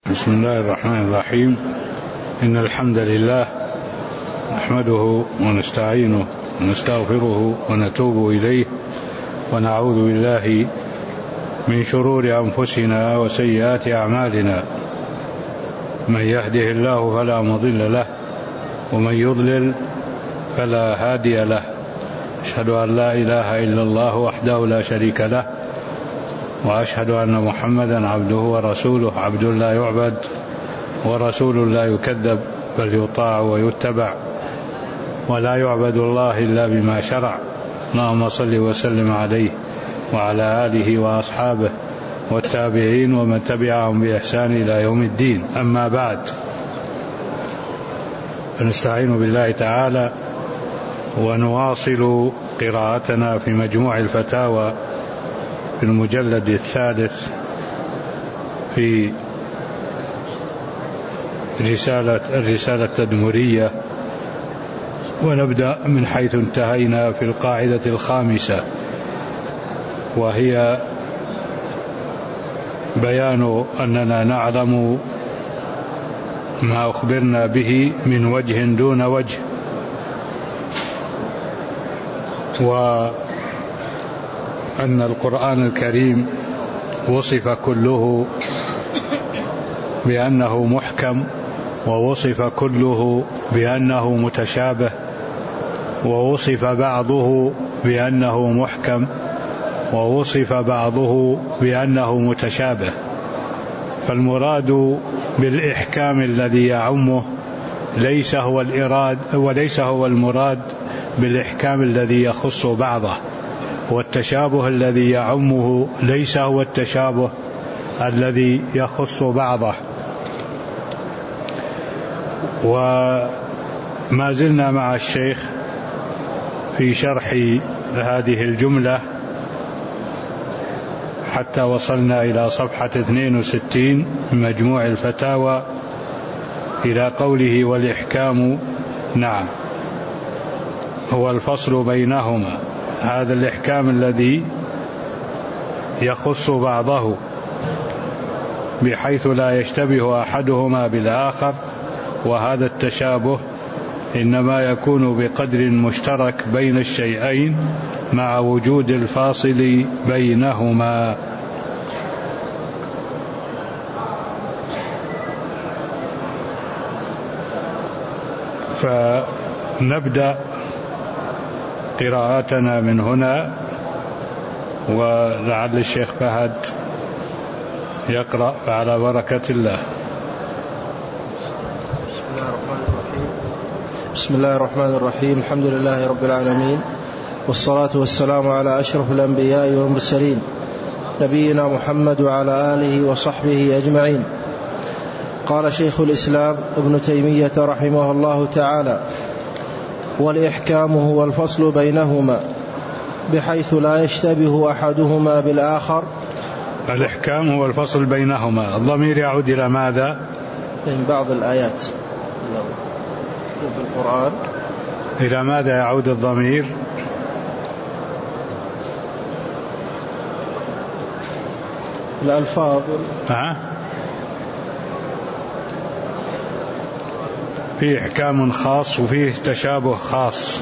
بسم الله الرحمن الرحيم. إن الحمد لله نحمده ونستعينه ونستغفره ونتوب إليه ونعوذ بالله من شرور أنفسنا وسيئات أعمالنا. من يهده الله فلا مضل له ومن يضلل فلا هادي له. أشهد أن لا إله إلا الله وحده لا شريك له، وأشهد أن محمدا عبده ورسوله، عبد لا يعبد ورسول لا يكذب، بل يطاع ويتبع، ولا يعبد الله إلا بما شرع. اللهم صل وسلم عليه وعلى آله وأصحابه والتابعين ومن تبعهم بإحسان إلى يوم الدين. أما بعد، فنستعين بالله تعالى ونواصل قراءتنا في مجموع الفتاوى في المجلد الثالث في الرسالة التدمرية، ونبدأ من حيث انتهينا في القاعدة الخامسة، وهي بيان أننا نعلم ما أخبرنا به من وجه دون وجه، وأن القرآن الكريم وصف كله بأنه محكم، ووصف كله بأنه متشابه، ووصف بعضه بأنه محكم، ووصف بعضه بأنه متشابه. فالمراد بالإحكام الذي يعمه ليس هو المراد بالإحكام الذي يخص بعضه، والتشابه الذي يعمه ليس هو التشابه الذي يخص بعضه. وما زلنا مع الشيخ في شرح هذه الجملة حتى وصلنا إلى صفحة 62 من مجموع الفتاوى، إلى قوله: والإحكام نعم هو الفصل بينهما. هذا الإحكام الذي يخص بعضه بحيث لا يشتبه أحدهما بالآخر، وهذا التشابه إنما يكون بقدر مشترك بين الشيئين مع وجود الفاصل بينهما. فنبدأ قراءتنا من هنا، ولعل الشيخ فهد يقرأ على بركة الله. بسم الله الرحمن الرحيم. الحمد لله رب العالمين، والصلاة والسلام على أشرف الأنبياء والمرسلين، نبينا محمد وعلى آله وصحبه أجمعين. قال شيخ الإسلام ابن تيمية رحمه الله تعالى: والإحكام هو الفصل بينهما بحيث لا يشتبه أحدهما بالآخر. الإحكام هو الفصل بينهما. الضمير يعود إلى ماذا؟ من بعض الآيات في القرآن. إلى ماذا يعود الضمير؟ الألفاظ. فيه إحكام خاص وفيه تشابه خاص.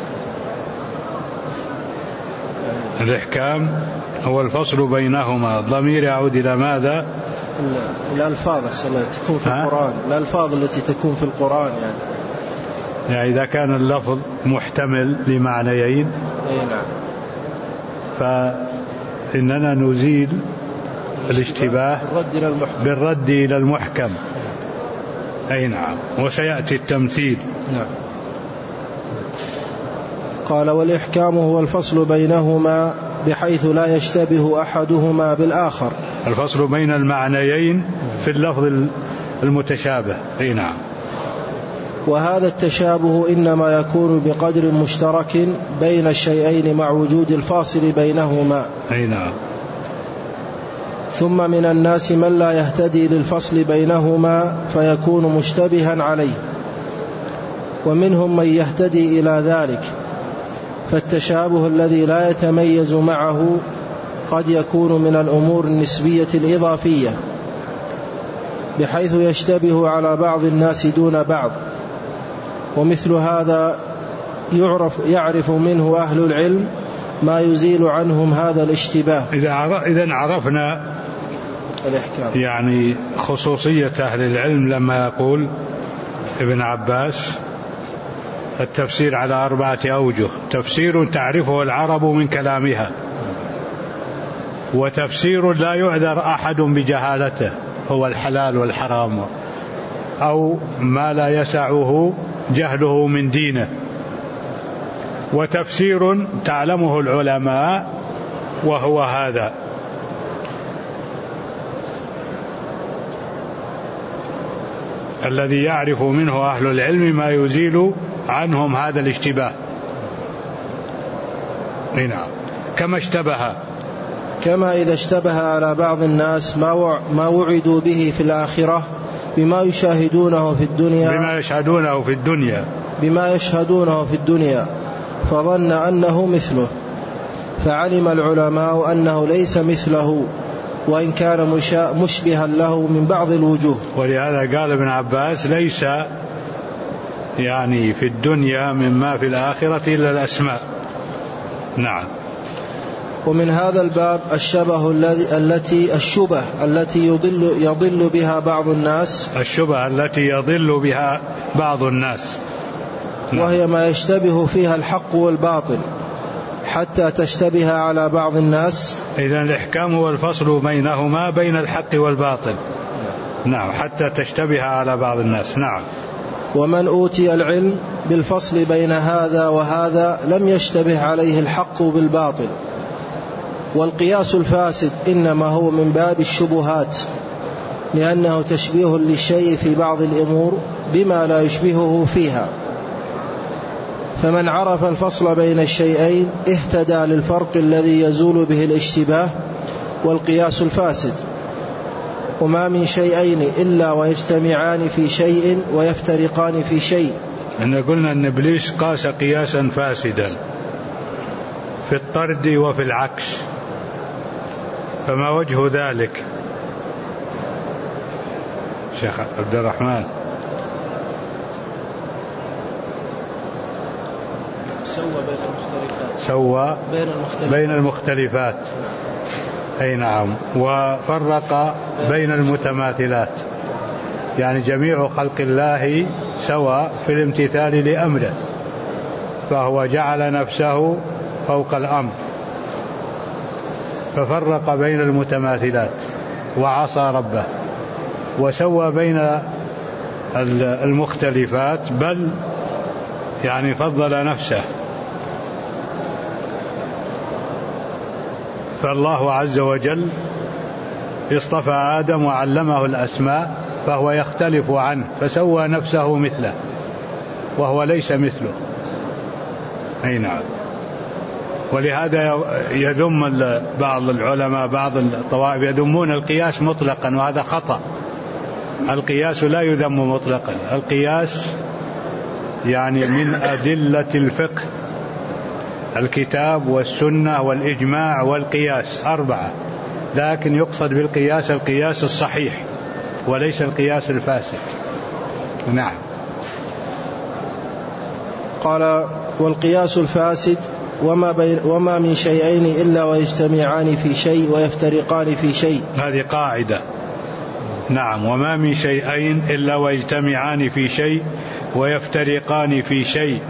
الإحكام هو الفصل بينهما. الضمير يعود إلى ماذا؟ الألفاظ التي تكون في القرآن. الألفاظ التي تكون في القرآن يعني إذا كان اللفظ محتمل لمعنيين، نعم، فإننا نزيل الاشتباه بالرد إلى المحكم. أي نعم، وسيأتي التمثيل. نعم. قال: والإحكام هو الفصل بينهما بحيث لا يشتبه أحدهما بالآخر. الفصل بين المعنيين في اللفظ المتشابه. أي نعم. وهذا التشابه إنما يكون بقدر مشترك بين الشيئين مع وجود الفاصل بينهما. أي نعم. ثم من الناس من لا يهتدي للفصل بينهما فيكون مشتبها عليه، ومنهم من يهتدي إلى ذلك. فالتشابه الذي لا يتميز معه قد يكون من الأمور النسبية الإضافية، بحيث يشتبه على بعض الناس دون بعض، ومثل هذا يعرف منه أهل العلم ما يزيل عنهم هذا الاشتباه. إذا عرفنا الإحكام يعني خصوصية أهل العلم لما يقول ابن عباس التفسير على 4 أوجه: تفسير تعرفه العرب من كلامها، وتفسير لا يعذر أحد بجهالته هو الحلال والحرام أو ما لا يسعه جهله من دينه، وتفسير تعلمه العلماء وهو هذا. الذي يعرف منه أهل العلم ما يزيل عنهم هذا الاشتباه. نعم. كما إذا اشتبه على بعض الناس ما وعدوا به في الآخرة بما يشاهدونه في الدنيا فظن أنه مثله، فعلم العلماء أنه ليس مثله وإن كان مشبها له من بعض الوجوه. ولهذا قال ابن عباس: ليس يعني في الدنيا مما في الآخرة إلا الأسماء. نعم. ومن هذا الباب الشبه التي يضل بها بعض الناس، وهي ما يشتبه فيها الحق والباطل حتى تشتبه على بعض الناس. إذن الإحكام هو الفصل بينهما بين الحق والباطل. نعم، حتى تشتبه على بعض الناس. نعم. ومن أوتي العلم بالفصل بين هذا وهذا لم يشتبه عليه الحق بالباطل. والقياس الفاسد إنما هو من باب الشبهات، لأنه تشبيه للشيء في بعض الأمور بما لا يشبهه فيها. فمن عرف الفصل بين الشيئين اهتدى للفرق الذي يزول به الاشتباه والقياس الفاسد. وما من شيئين إلا ويجتمعان في شيء ويفترقان في شيء. إن قلنا أن إبليس قاس قياسا فاسدا في الطرد وفي العكس، فما وجه ذلك شيخ عبد الرحمن؟ سوى بين المختلفات. أي نعم. وفرق بين المتماثلات، يعني جميع خلق الله سوى في الامتثال لأمره، فهو جعل نفسه فوق الأمر ففرق بين المتماثلات وعصى ربه، وسوى بين المختلفات، بل يعني فضل نفسه. فالله عز وجل اصطفى آدم وعلمه الأسماء، فهو يختلف عنه فسوى نفسه مثله وهو ليس مثله. أي نعم. ولهذا يذم بعض العلماء بعض الطوائف يذمون القياس مطلقا، وهذا خطأ. القياس لا يذم مطلقا. القياس يعني من أدلة الفقه: الكتاب والسنة والإجماع والقياس 4، لكن يقصد بالقياس القياس الصحيح وليس القياس الفاسد. نعم. قال: والقياس الفاسد وما من شيئين إلا ويجتمعان في شيء ويفترقان في شيء. هذه قاعدة. نعم. وما من شيئين إلا ويجتمعان في شيء ويفترقان في شيء.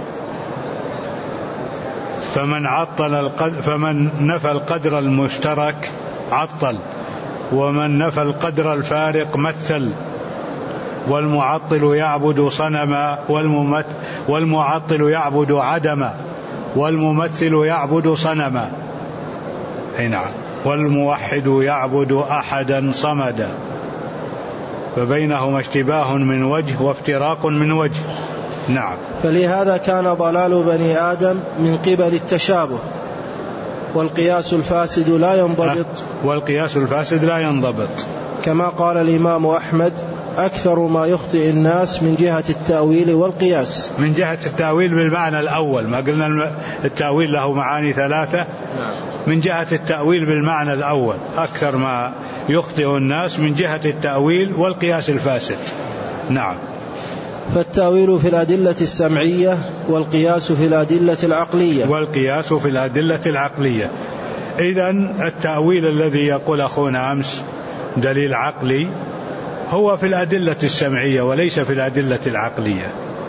فمن نفى القدر المشترك عطل، ومن نفى القدر الفارق مثل. والمعطل يعبد صنما، والمعطل يعبد عدما، والممثل يعبد صنما. أي نعم. والموحد يعبد أحدا صمدا. فبينهما اشتباه من وجه وافتراق من وجه. نعم. فلهذا كان ضلال بني آدم من قبل التشابه. والقياس الفاسد لا ينضبط. والقياس الفاسد لا ينضبط. كما قال الإمام أحمد: أكثر ما يخطئ الناس من جهة التأويل والقياس. من جهة التأويل بالمعنى الأول، ما قلنا التأويل له معاني ثلاثة. من جهة التأويل بالمعنى الأول أكثر ما يخطئ الناس من جهة التأويل والقياس الفاسد. نعم. فالتأويل في الأدلة السمعية والقياس في الأدلة العقلية. والقياس في الأدلة العقلية. إذن التأويل الذي يقول أخونا أمس دليل عقلي هو في الأدلة السمعية وليس في الأدلة العقلية.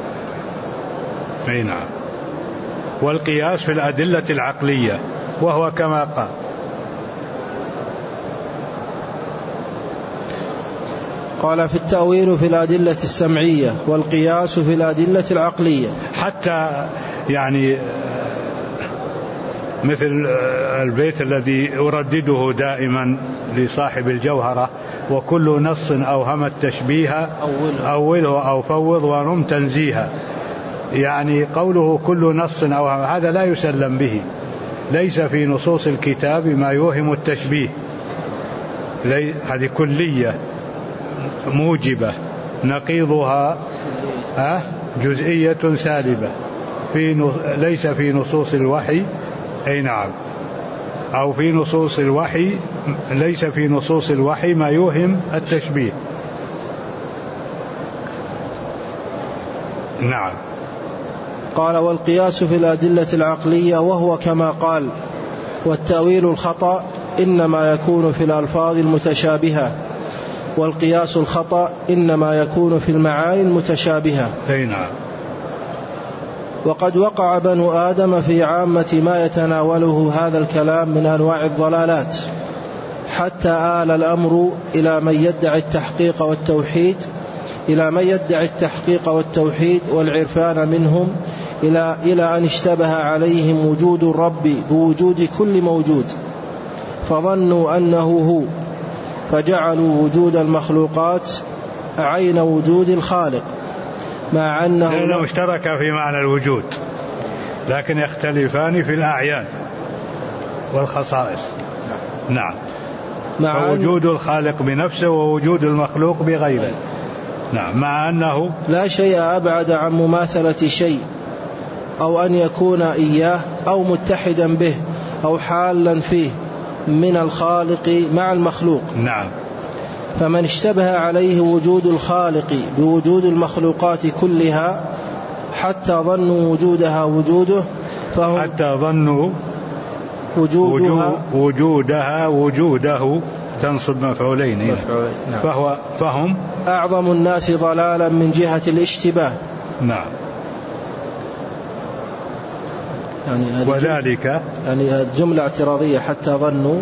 أي نعم. والقياس في الأدلة العقلية وهو كما قال في التأويل في الأدلة السمعية والقياس في الأدلة العقلية. حتى يعني مثل البيت الذي أردده دائما لصاحب الجوهرة: وكل نص أوهم التشبيه أوله أو فوض ورم تنزيها. يعني قوله كل نص أوهم هذا لا يسلم به، ليس في نصوص الكتاب ما يوهم التشبيه، هذه كلية موجبة، نقيضها جزئية سالبة، ليس في نصوص الوحي. أي نعم. أو في نصوص الوحي، ليس في نصوص الوحي ما يوهم التشبيه. نعم. قال والقياس في الأدلة العقلية وهو كما قال: والتأويل الخطأ إنما يكون في الألفاظ المتشابهة، والقياس الخطأ إنما يكون في المعاني المتشابهة. أي نعم. وقد وقع بنو آدم في عامة ما يتناوله هذا الكلام من أنواع الضلالات، حتى آل الأمر إلى من يدعي التحقيق والتوحيد والعرفان منهم، إلى أن اشتبه عليهم وجود الرب بوجود كل موجود، فظنوا أنه هو، فجعلوا وجود المخلوقات عين وجود الخالق، مع أنه لأنه اشترك في معنى الوجود لكن يختلفان في الأعيان والخصائص. نعم. فوجود الخالق بنفسه ووجود المخلوق بغيره. نعم. مع أنه لا شيء أبعد عن مماثلة شيء، أو أن يكون إياه أو متحدا به أو حالا فيه من الخالق مع المخلوق. نعم. فمن اشتبه عليه وجود الخالق بوجود المخلوقات كلها حتى ظنوا وجودها وجوده، وجودها وجوده تنصب مفعولين. فهم أعظم الناس ضلالا من جهة الاشتباه. نعم. وذلك يعني جملة اعتراضية حتى ظنوا.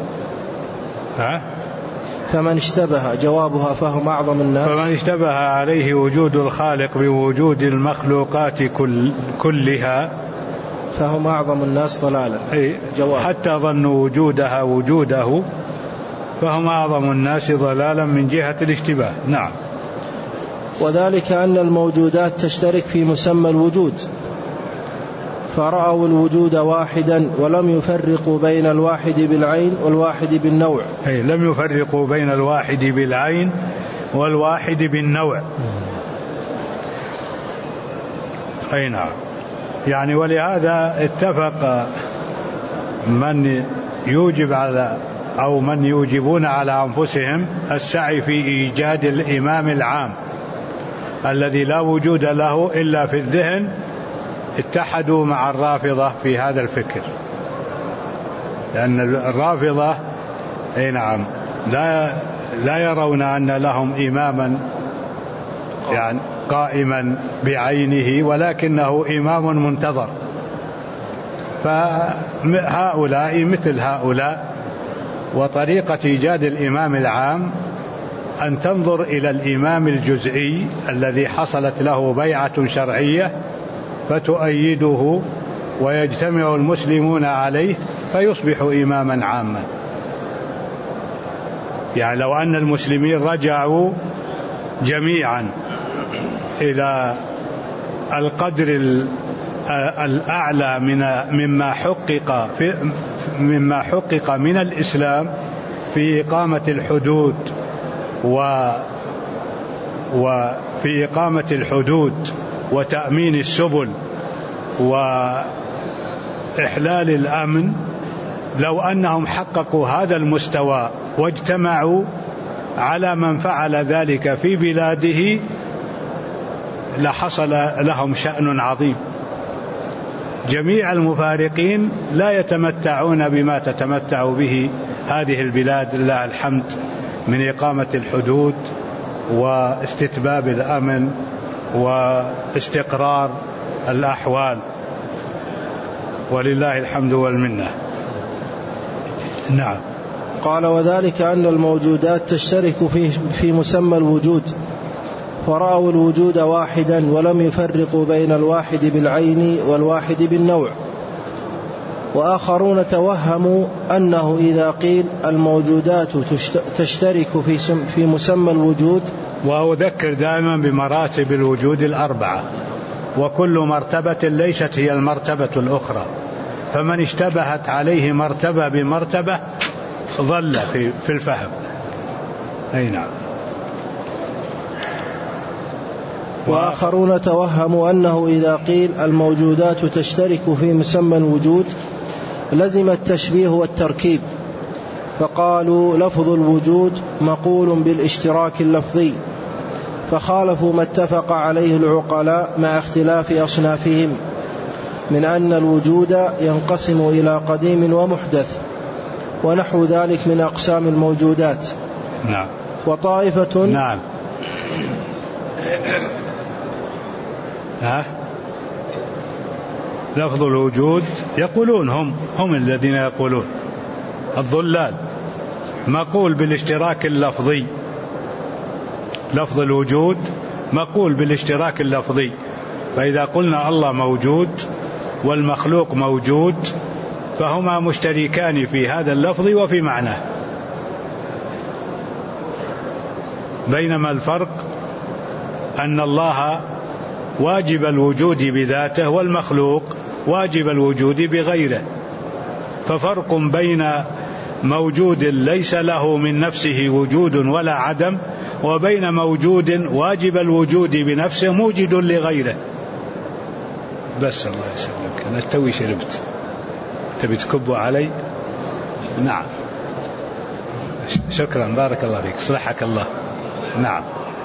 فمن اشتبه جوابها فهم أعظم الناس. فمن اشتبه عليه وجود الخالق بوجود المخلوقات كلها فهم أعظم الناس ضلالا. حتى ظنوا وجودها وجوده فهم أعظم الناس ضلالا من جهة الاشتباه. نعم. وذلك أن الموجودات تشترك في مسمى الوجود، فرأوا الوجود واحدا ولم يفرقوا بين الواحد بالعين والواحد بالنوع. لم يفرقوا بين الواحد بالعين والواحد بالنوع. أي نعم. يعني ولهذا اتفق من يوجب على أو من يوجبون على أنفسهم السعي في إيجاد الإمام العام الذي لا وجود له إلا في الذهن، اتحدوا مع الرافضة في هذا الفكر، لأن الرافضة نعم لا يرون أن لهم إماما يعني قائما بعينه، ولكنه إمام منتظر. فهؤلاء مثل هؤلاء، وطريقة إيجاد الإمام العام أن تنظر إلى الإمام الجزئي الذي حصلت له بيعة شرعية فتؤيده ويجتمع المسلمون عليه فيصبح إماما عاما. يعني لو أن المسلمين رجعوا جميعا إلى القدر الأعلى مما حقق من الإسلام في إقامة الحدود وفي إقامة الحدود وتأمين السبل وإحلال الأمن، لو أنهم حققوا هذا المستوى واجتمعوا على من فعل ذلك في بلاده لحصل لهم شأن عظيم. جميع المفارقين لا يتمتعون بما تتمتع به هذه البلاد لله الحمد من إقامة الحدود واستتباب الأمن واستقرار الأحوال، ولله الحمد والمنة. نعم. قال: وذلك أن الموجودات تشترك في مسمى الوجود، فرأوا الوجود واحدا ولم يفرقوا بين الواحد بالعين والواحد بالنوع. وآخرون توهموا أنه إذا قيل الموجودات تشترك في مسمى الوجود. وأذكر دائما بمراتب الوجود الأربعة، وكل مرتبة ليست هي المرتبة الأخرى، فمن اشتبهت عليه مرتبة بمرتبة ضل في الفهم. أي نعم. وآخرون توهموا أنه إذا قيل الموجودات تشترك في مسمى الوجود لزم التشبيه والتركيب، فقالوا لفظ الوجود مقول بالاشتراك اللفظي، فخالفوا ما اتفق عليه العقلاء مع اختلاف أصنافهم من أن الوجود ينقسم إلى قديم ومحدث ونحو ذلك من أقسام الموجودات. نعم. وطائفة نعم. لفظ الوجود يقولون هم الذين يقولون الضلال مقول بالاشتراك اللفظي، لفظ الوجود مقول بالاشتراك اللفظي، فإذا قلنا الله موجود والمخلوق موجود فهما مشتركان في هذا اللفظ وفي معناه، بينما الفرق أن الله واجب الوجود بذاته والمخلوق واجب الوجود بغيره، ففرق بين موجود ليس له من نفسه وجود ولا عدم وبين موجود واجب الوجود بنفسه موجد لغيره. بس الله يسلمك، أنا توي شربت، تبي تكبوا علي؟ نعم. شكرا، بارك الله فيك، صلحك الله. نعم.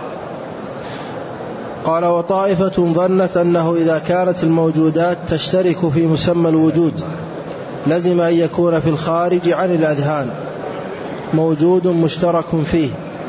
قال: وطائفة ظنت أنه إذا كانت الموجودات تشترك في مسمى الوجود لزم أن يكون في الخارج عن الأذهان موجود مشترك فيه.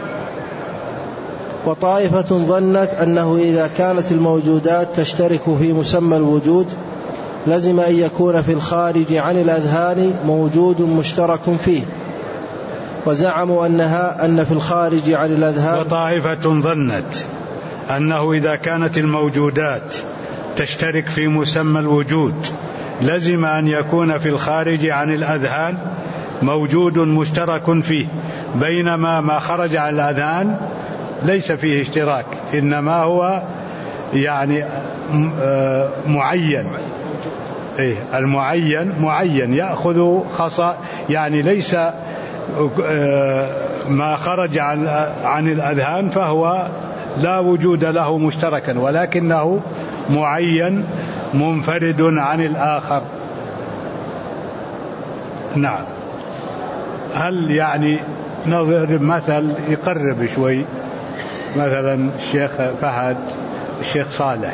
وطائفة ظنت أنه إذا كانت الموجودات تشترك في مسمى الوجود لزم أن يكون في الخارج عن الأذهان موجود مشترك فيه، وزعموا أن في الخارج عن الأذهان. وطائفة ظنت أنه إذا كانت الموجودات تشترك في مسمى الوجود لزم أن يكون في الخارج عن الأذهان موجود مشترك فيه، بينما ما خرج عن الأذهان ليس فيه اشتراك، إنما هو يعني معين. المعين معين يأخذ يعني ليس ما خرج عن الأذهان فهو لا وجود له مشتركا، ولكنه معين منفرد عن الآخر. نعم. هل يعني نضرب مثل يقرب شوي، مثلا الشيخ فهد الشيخ صالح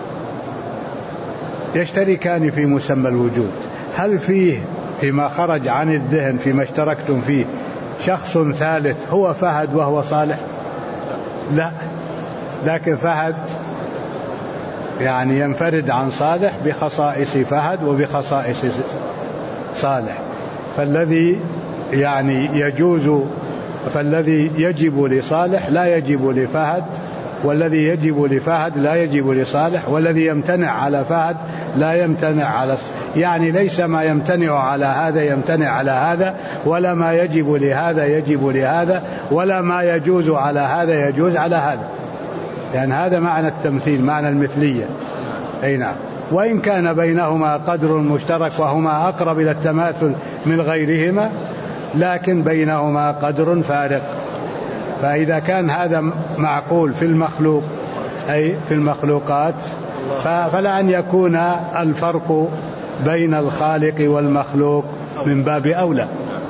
يشتركان في مسمى الوجود، هل فيه فيما خرج عن الذهن فيما اشتركتم فيه شخص ثالث هو فهد وهو صالح؟ لا، لكن فهد يعني ينفرد عن صالح بخصائص فهد وبخصائص صالح، فالذي يعني فالذي يجب لصالح لا يجب لفهد، والذي يجب لفهد لا يجب لصالح، والذي يمتنع على فهد لا يمتنع على يعني ليس ما يمتنع على هذا يمتنع على هذا، ولا ما يجب لهذا يجب لهذا، ولا ما يجوز على هذا يجوز على هذا، يعني هذا معنى التمثيل، معنى المثلية. أي نعم. وإن كان بينهما قدر مشترك وهما أقرب إلى التماثل من غيرهما، لكن بينهما قدر فارق. فإذا كان هذا معقول في المخلوق أي في المخلوقات فلا أن يكون الفرق بين الخالق والمخلوق من باب أولى.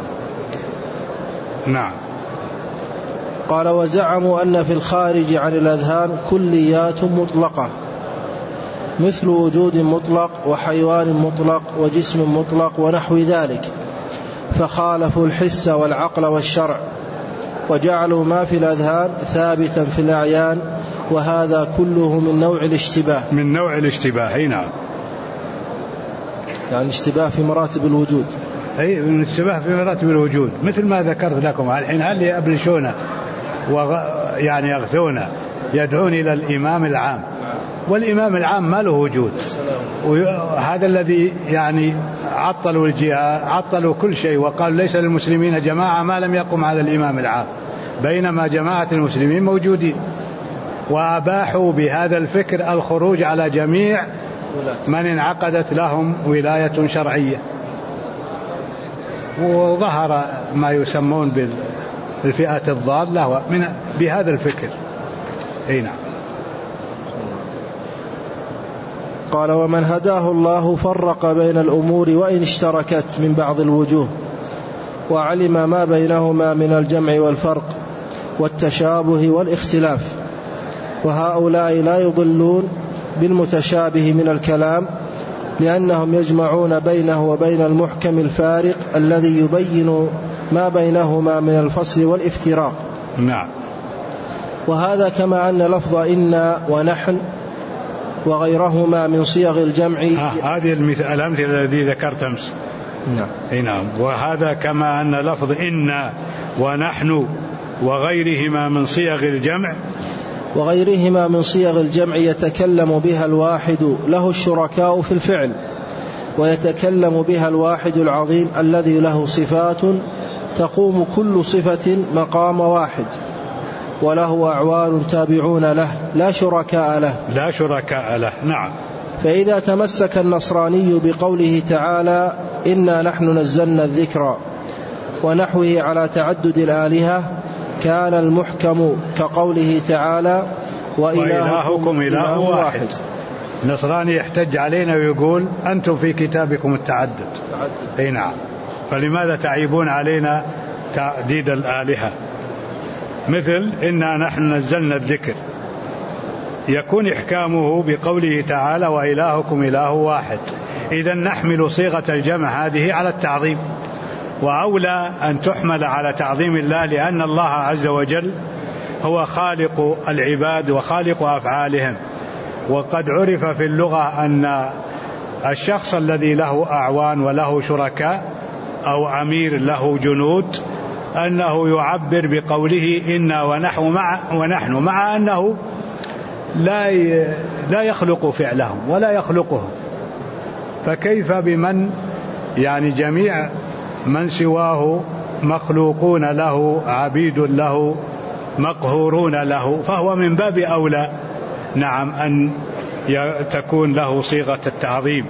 نعم. قال وزعموا أن في الخارج عن الأذهان كليات مطلقة مثل وجود مطلق وحيوان مطلق وجسم مطلق ونحو ذلك، فخالفوا الحس والعقل والشرع وجعلوا ما في الأذهان ثابتا في الأعيان، وهذا كله من نوع الاشتباه. من نوع الاشتباه. نعم. يعني الاشتباه في مراتب الوجود. أي من الاشتباه في مراتب الوجود، مثل ما ذكرت لكم الحين. هل يبلشون يعني يغثون يدعون إلى الإمام العام، والإمام العام ما له وجود، وهذا الذي يعني عطلوا الجهاد، عطلوا كل شيء، وقالوا ليس للمسلمين جماعة ما لم يقم على الإمام العام، بينما جماعة المسلمين موجودين. وأباحوا بهذا الفكر الخروج على جميع من انعقدت لهم ولاية شرعية، وظهر ما يسمون بالفئة الضالة بهذا الفكر. أي نعم. قال ومن هداه الله فرق بين الأمور وإن اشتركت من بعض الوجوه، وعلم ما بينهما من الجمع والفرق والتشابه والاختلاف، وهؤلاء لا يضلون بالمتشابه من الكلام، لأنهم يجمعون بينه وبين المحكم الفارق الذي يبين ما بينهما من الفصل والافتراق. نعم. وهذا كما أن لفظ إنا ونحن وغيرهما من صيغ الجمع. هذه الأمثلة التي ذكرت أمس. نعم. نعم. وهذا كما أن لفظ إنا ونحن وغيرهما من صيغ الجمع يتكلم بها الواحد له الشركاء في الفعل، ويتكلم بها الواحد العظيم الذي له صفات تقوم كل صفة مقام واحد، وله أعوان تابعون له لا شركاء له. نعم. فإذا تمسك النصراني بقوله تعالى إنا نحن نزلنا الذكر ونحوه على تعدد الآلهة، كان المحكم كقوله تعالى وإلهكم إله واحد. النصراني يحتج علينا ويقول أنتم في كتابكم التعدد. أي نعم. فلماذا تعيبون علينا تعديد الآلهة؟ مثل إنا نحن نزلنا الذكر، يكون إحكامه بقوله تعالى وإلهكم إله واحد. إذن نحمل صيغة الجمع هذه على التعظيم، وأولى أن تحمل على تعظيم الله، لأن الله عز وجل هو خالق العباد وخالق أفعالهم. وقد عرف في اللغة أن الشخص الذي له أعوان وله شركاء أو أمير له جنود أنه يعبر بقوله إنا ونحن مع أنه لا يخلق فعلهم ولا يخلقهم. فكيف بمن يعني جميع من سواه مخلوقون له عبيد له مقهورون له، فهو من باب أولى نعم أن تكون له صيغة التعظيم.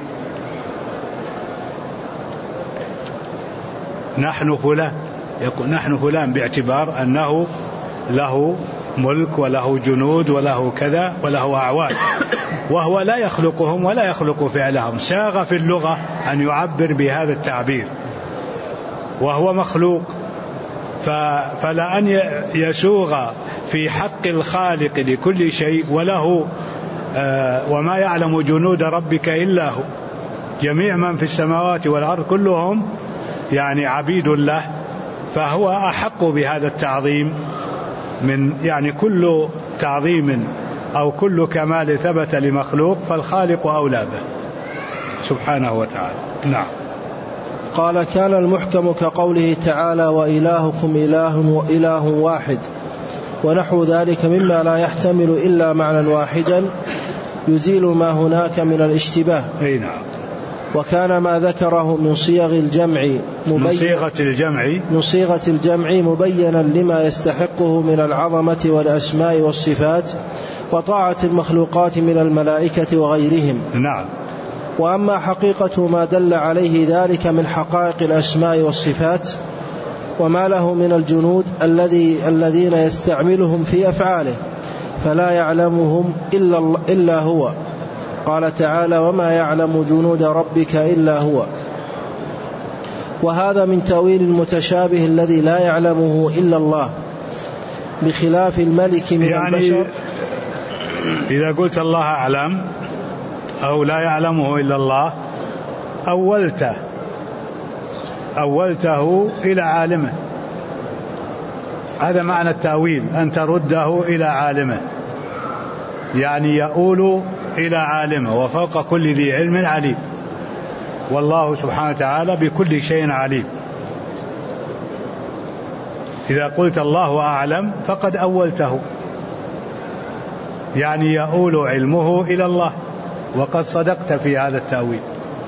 نحن فلان، يقول نحن فلان باعتبار أنه له ملك وله جنود وله كذا وله أعوان، وهو لا يخلقهم ولا يخلق فعلهم. ساغ في اللغة أن يعبر بهذا التعبير وهو مخلوق، فلا أن يسوغ في حق الخالق لكل شيء وله وما يعلم جنود ربك إلا هو. جميع من في السماوات والأرض كلهم يعني عبيد الله، فهو أحق بهذا التعظيم من يعني كل تعظيم أو كل كمال ثبت لمخلوق فالخالق أولى به سبحانه وتعالى. نعم. قال كان المحكم كقوله تعالى وإلهكم إله واحد، ونحو ذلك مما لا يحتمل إلا معنى واحدا يزيل ما هناك من الاشتباه. أي نعم. وكان ما ذكره من صيغ الجمع مبينا لما يستحقه من العظمة والأسماء والصفات وطاعة المخلوقات من الملائكة وغيرهم. نعم. وأما حقيقة ما دل عليه ذلك من حقائق الأسماء والصفات وما له من الجنود الذين يستعملهم في أفعاله فلا يعلمهم إلا هو. قال تعالى: وما يعلم جنود ربك إلا هو. وهذا من تأويل المتشابه الذي لا يعلمه إلا الله، بخلاف الملك من البشر. إذا قلت الله أعلم أو لا يعلمه إلا الله أولته إلى عالمه. هذا معنى التأويل، أن ترده إلى عالمه، يعني يؤول إلى عالمه، وفوق كل ذي علم عليم، والله سبحانه وتعالى بكل شيء عليم. إذا قلت الله أعلم فقد أولته، يعني يؤول علمه إلى الله، وقد صدقت في هذا التأويل.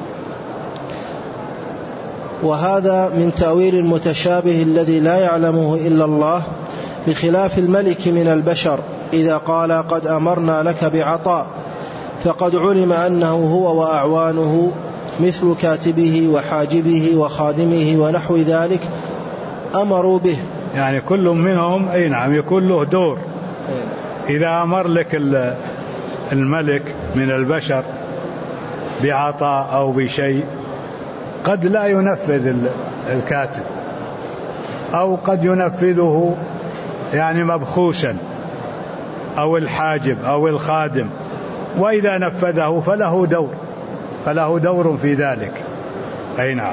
وهذا من تأويل المتشابه الذي لا يعلمه إلا الله، بخلاف الملك من البشر إذا قال: قد أمرنا لك بعطاء، فقد علم أنه هو وأعوانه مثل كاتبه وحاجبه وخادمه ونحو ذلك أمروا به، يعني كل منهم نعم يكون له دور. إذا أمر لك الملك من البشر بعطاء أو بشيء، قد لا ينفذ الكاتب، أو قد ينفذه يعني مبخوسا، أو الحاجب أو الخادم، وإذا نفذه فله دور في ذلك. أي نعم.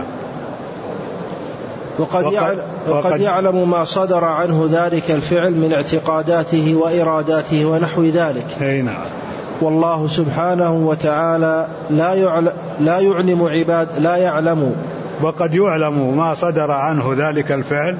وقد يعلم ما صدر عنه ذلك الفعل من اعتقاداته وإراداته ونحو ذلك. أي نعم. والله سبحانه وتعالى لا يعلم. وقد يعلم ما صدر عنه ذلك الفعل،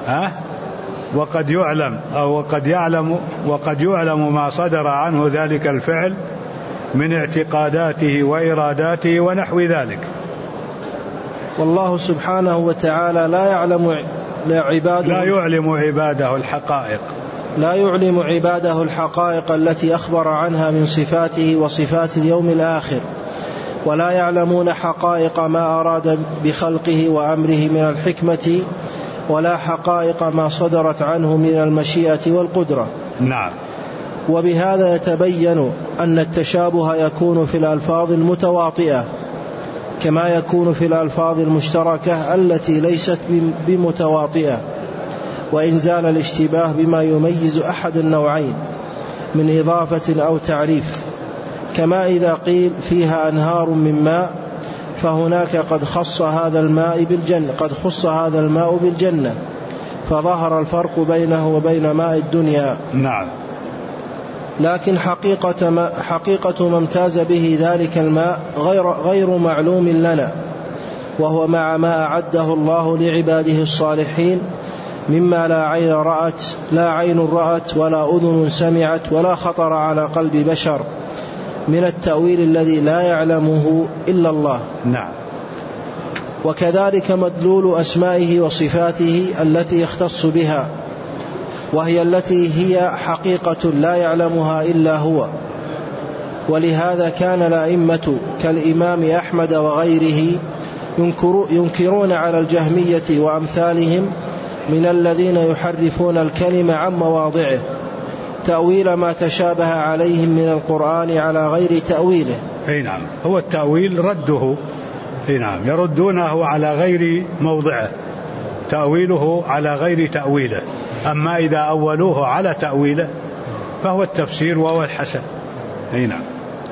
وقد يعلم ما صدر عنه ذلك الفعل من اعتقاداته وإراداته ونحو ذلك. والله سبحانه وتعالى لا يعلم عباده الحقائق التي أخبر عنها من صفاته وصفات اليوم الآخر، ولا يعلمون حقائق ما أراد بخلقه وأمره من الحكمة، ولا حقائق ما صدرت عنه من المشيئة والقدرة. نعم. وبهذا يتبين أن التشابه يكون في الألفاظ المتواطئة، كما يكون في الألفاظ المشتركة التي ليست بمتواطئة، وإن زال الاشتباه بما يميز أحد النوعين من إضافة أو تعريف، كما إذا قيل فيها أنهار من ماء، فهناك قد خص هذا الماء بالجنة، فظهر الفرق بينه وبين ماء الدنيا. نعم. لكن حقيقة ما امتاز به ذلك الماء غير معلوم لنا، وهو مع ما أعده الله لعباده الصالحين مما لا عين رأت ولا أذن سمعت ولا خطر على قلب بشر، من التأويل الذي لا يعلمه إلا الله. نعم. وكذلك مدلول أسمائه وصفاته التي يختص بها، وهي التي هي حقيقة لا يعلمها إلا هو. ولهذا كان الأئمة كالإمام أحمد وغيره ينكرون على الجهمية وأمثالهم من الذين يحرفون الكلمة عن مواضعه تأويل ما تشابه عليهم من القرآن على غير تأويله. أي نعم. هو التأويل رده، أي نعم، يردونه على غير موضعه، تأويله على غير تأويله. أما إذا أولوه على تأويله فهو التفسير وهو الحسن. أي نعم.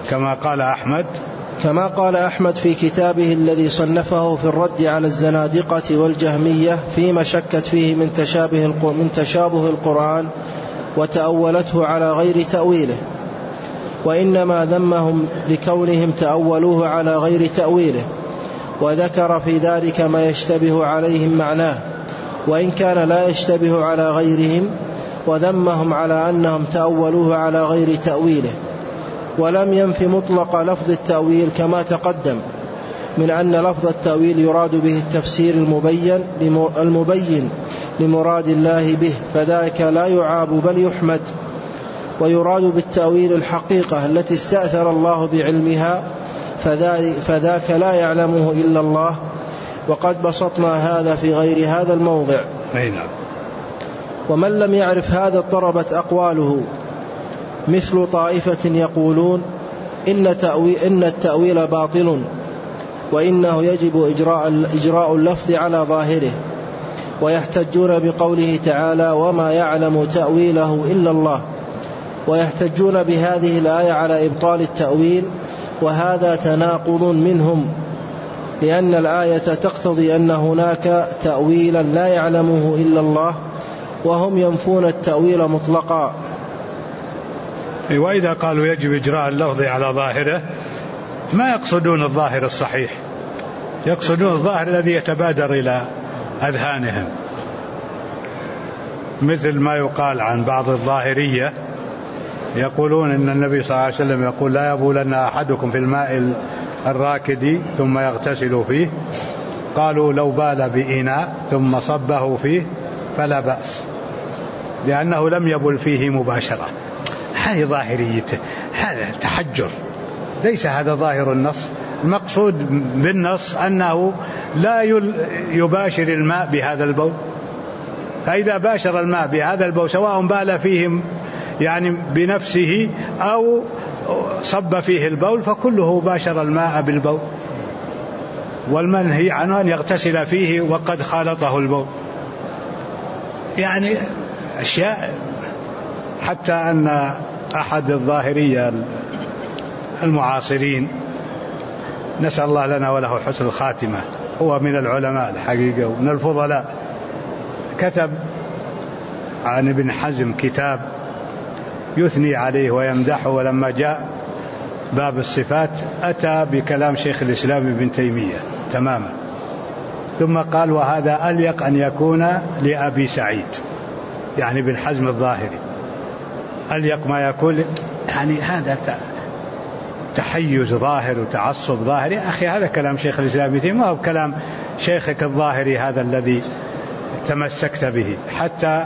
كما قال أحمد في كتابه الذي صنفه في الرد على الزنادقة والجهمية فيما شكت فيه من تشابه القرآن وتأولته على غير تأويله، وإنما ذمهم لكونهم تأولوه على غير تأويله، وذكر في ذلك ما يشتبه عليهم معناه وإن كان لا يشتبه على غيرهم، وذمهم على أنهم تأولوه على غير تأويله. ولم ينف مطلق لفظ التأويل كما تقدم من أن لفظ التأويل يراد به التفسير المبين لمراد الله به، فذاك لا يعاب بل يحمد. ويراد بالتأويل الحقيقة التي استأثر الله بعلمها، فذاك لا يعلمه إلا الله. وقد بسطنا هذا في غير هذا الموضع. نعم. ومن لم يعرف هذا اضطربت أقواله، مثل طائفة يقولون إن التأويل باطل، وإنه يجب إجراء اللفظ على ظاهره، ويحتجون بقوله تعالى وما يعلم تأويله إلا الله، ويحتجون بهذه الآية على إبطال التأويل، وهذا تناقض منهم، لأن الآية تقتضي أن هناك تأويلا لا يعلمه إلا الله، وهم ينفون التأويل مطلقا. وإذا قالوا يجب إجراء اللفظ على ظاهره ما يقصدون الظاهر الصحيح، يقصدون الظاهر الذي يتبادر إلى أذهانهم، مثل ما يقال عن بعض الظاهرية يقولون إن النبي صلى الله عليه وسلم يقول لا يبولن أحدكم في الماء الراكد ثم يغتسل فيه، قالوا لو بال بإناء ثم صبه فيه فلا بأس، لأنه لم يبل فيه مباشرة. هذه ظاهريته، هذا تحجر، ليس هذا ظاهر النص. المقصود بالنص أنه لا يباشر الماء بهذا البول، فإذا باشر الماء بهذا البول سواء بال فيه يعني بنفسه أو صب فيه البول فكله باشر الماء بالبول، والمنهي عنه أن يغتسل فيه وقد خالطه البول. يعني أشياء، حتى أن أحد الظاهرية المعاصرين نسأل الله لنا وله حسن الخاتمة، هو من العلماء الحقيقة ومن الفضلاء، كتب عن ابن حزم كتاب يثني عليه ويمدحه، ولما جاء باب الصفات أتى بكلام شيخ الإسلام ابن تيمية تماما، ثم قال وهذا أليق أن يكون لأبي سعيد، يعني ابن حزم الظاهري أليق ما يكون، يعني هذا تحيز ظاهر وتعصب ظاهري. يا أخي هذا كلام شيخ الإسلام ابن تيمية، ما هو كلام شيخك الظاهري هذا الذي تمسكت به. حتى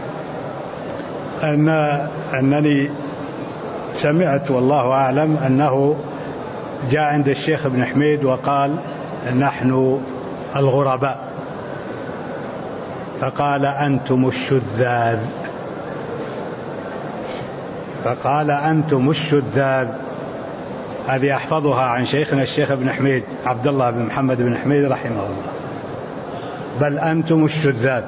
أنني سمعت والله أعلم أنه جاء عند الشيخ ابن حميد وقال نحن الغرباء، فقال أنتم الشذاذ، فقال أنتم الشذاذ. هذه أحفظها عن شيخنا الشيخ ابن حميد عبد الله بن محمد بن حميد رحمه الله، بل أنتم الشذاذ.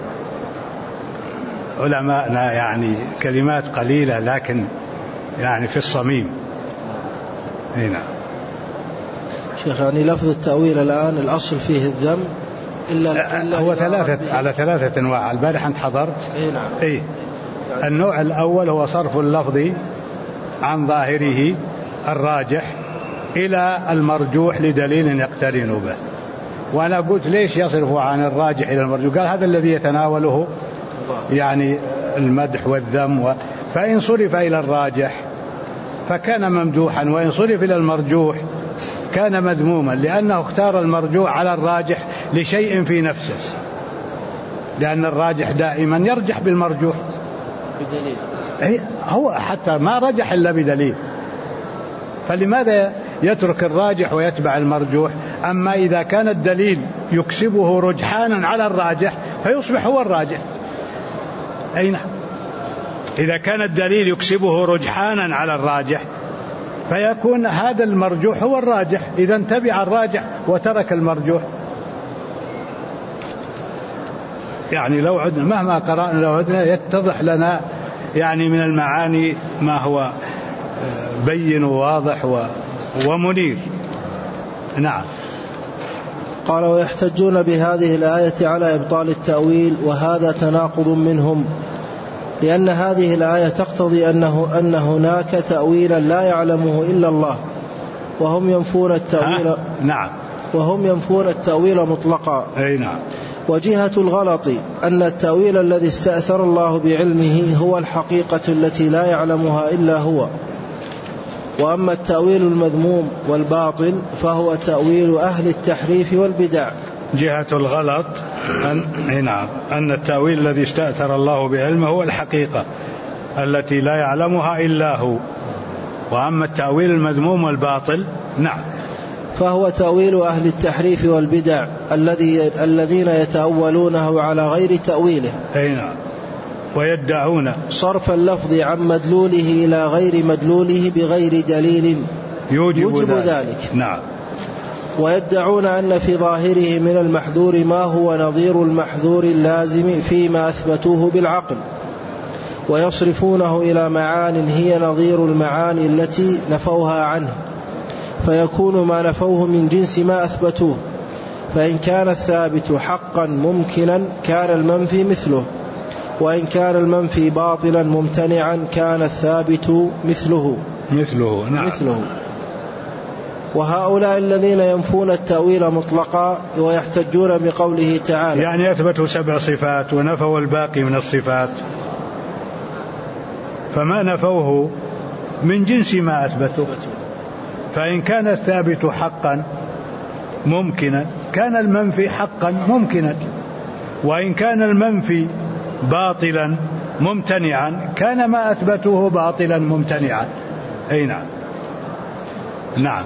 علماءنا يعني كلمات قليلة لكن يعني في الصميم. هنا شيخ يعني لفظ التأويل الآن الأصل فيه الذم إلا هو على ثلاثة أنواع. البارح أنت حضرت؟ نعم. يعني النوع الأول هو صرف اللفظ عن ظاهره الراجح إلى المرجوح لدليل يقترن به. وأنا قلت ليش يصرف عن الراجح إلى المرجوح؟ قال هذا الذي يتناوله يعني المدح والذم، فإن صرف إلى الراجح فكان ممدوحا، وإن صرف إلى المرجوح كان مذموما، لأنه اختار المرجوح على الراجح لشيء في نفسه، لأن الراجح دائما يرجح بالمرجوح بدليل، هو حتى ما رجح إلا بدليل، فلماذا يترك الراجح ويتبع المرجوح؟ أما إذا كان الدليل يكسبه رجحانا على الراجح فيصبح هو الراجح. أي نعم، إذا كان الدليل يكسبه رجحانا على الراجح فيكون هذا المرجوح هو الراجح، إذا تبع الراجح وترك المرجوح. يعني لو عدنا مهما قرأنا لو عدنا يتضح لنا يعني من المعاني ما هو بين وواضح ومنير. نعم. قال ويحتجون بهذه الآية على إبطال التأويل، وهذا تناقض منهم، لأن هذه الآية تقتضي أن هناك تأويلا لا يعلمه إلا الله، وهم ينفون التأويل. نعم. وهم ينفون التأويل مطلقا. أي نعم. وجهة الغلط أن التأويل الذي استأثر الله بعلمه هو الحقيقة التي لا يعلمها إلا هو، وأما التأويل المذموم والباطل فهو تأويل أهل التحريف والبدع. جهة الغلط أن التأويل الذي استأثر الله بعلمه هو الحقيقة التي لا يعلمها إلا هو، وأما التأويل المذموم والباطل نعم فهو تأويل أهل التحريف والبدع الذين يتأولونه على غير تأويله. نعم. ويدعون صرف اللفظ عن مدلوله إلى غير مدلوله بغير دليل يوجب ذلك. نعم. ويدعون أن في ظاهره من المحذور ما هو نظير المحذور اللازم فيما أثبتوه بالعقل، ويصرفونه إلى معان هي نظير المعاني التي نفوها عنه، فيكون ما نفوه من جنس ما أثبتوه، فإن كان الثابت حقا ممكنا كان المنفي مثله، وإن كان المنفي باطلا ممتنعا كان الثابت مثله. نعم. مثله. وهؤلاء الذين ينفون التأويل مطلقا ويحتجون بقوله تعالى، يعني أثبتوا 7 صفات ونفوا الباقي من الصفات، فما نفوه من جنس ما أثبتوا، فإن كان الثابت حقا ممكنا كان المنفي حقا ممكنا، وإن كان المنفي باطلا ممتنعا كان ما أثبتوه باطلا ممتنعا. أي نعم. نعم.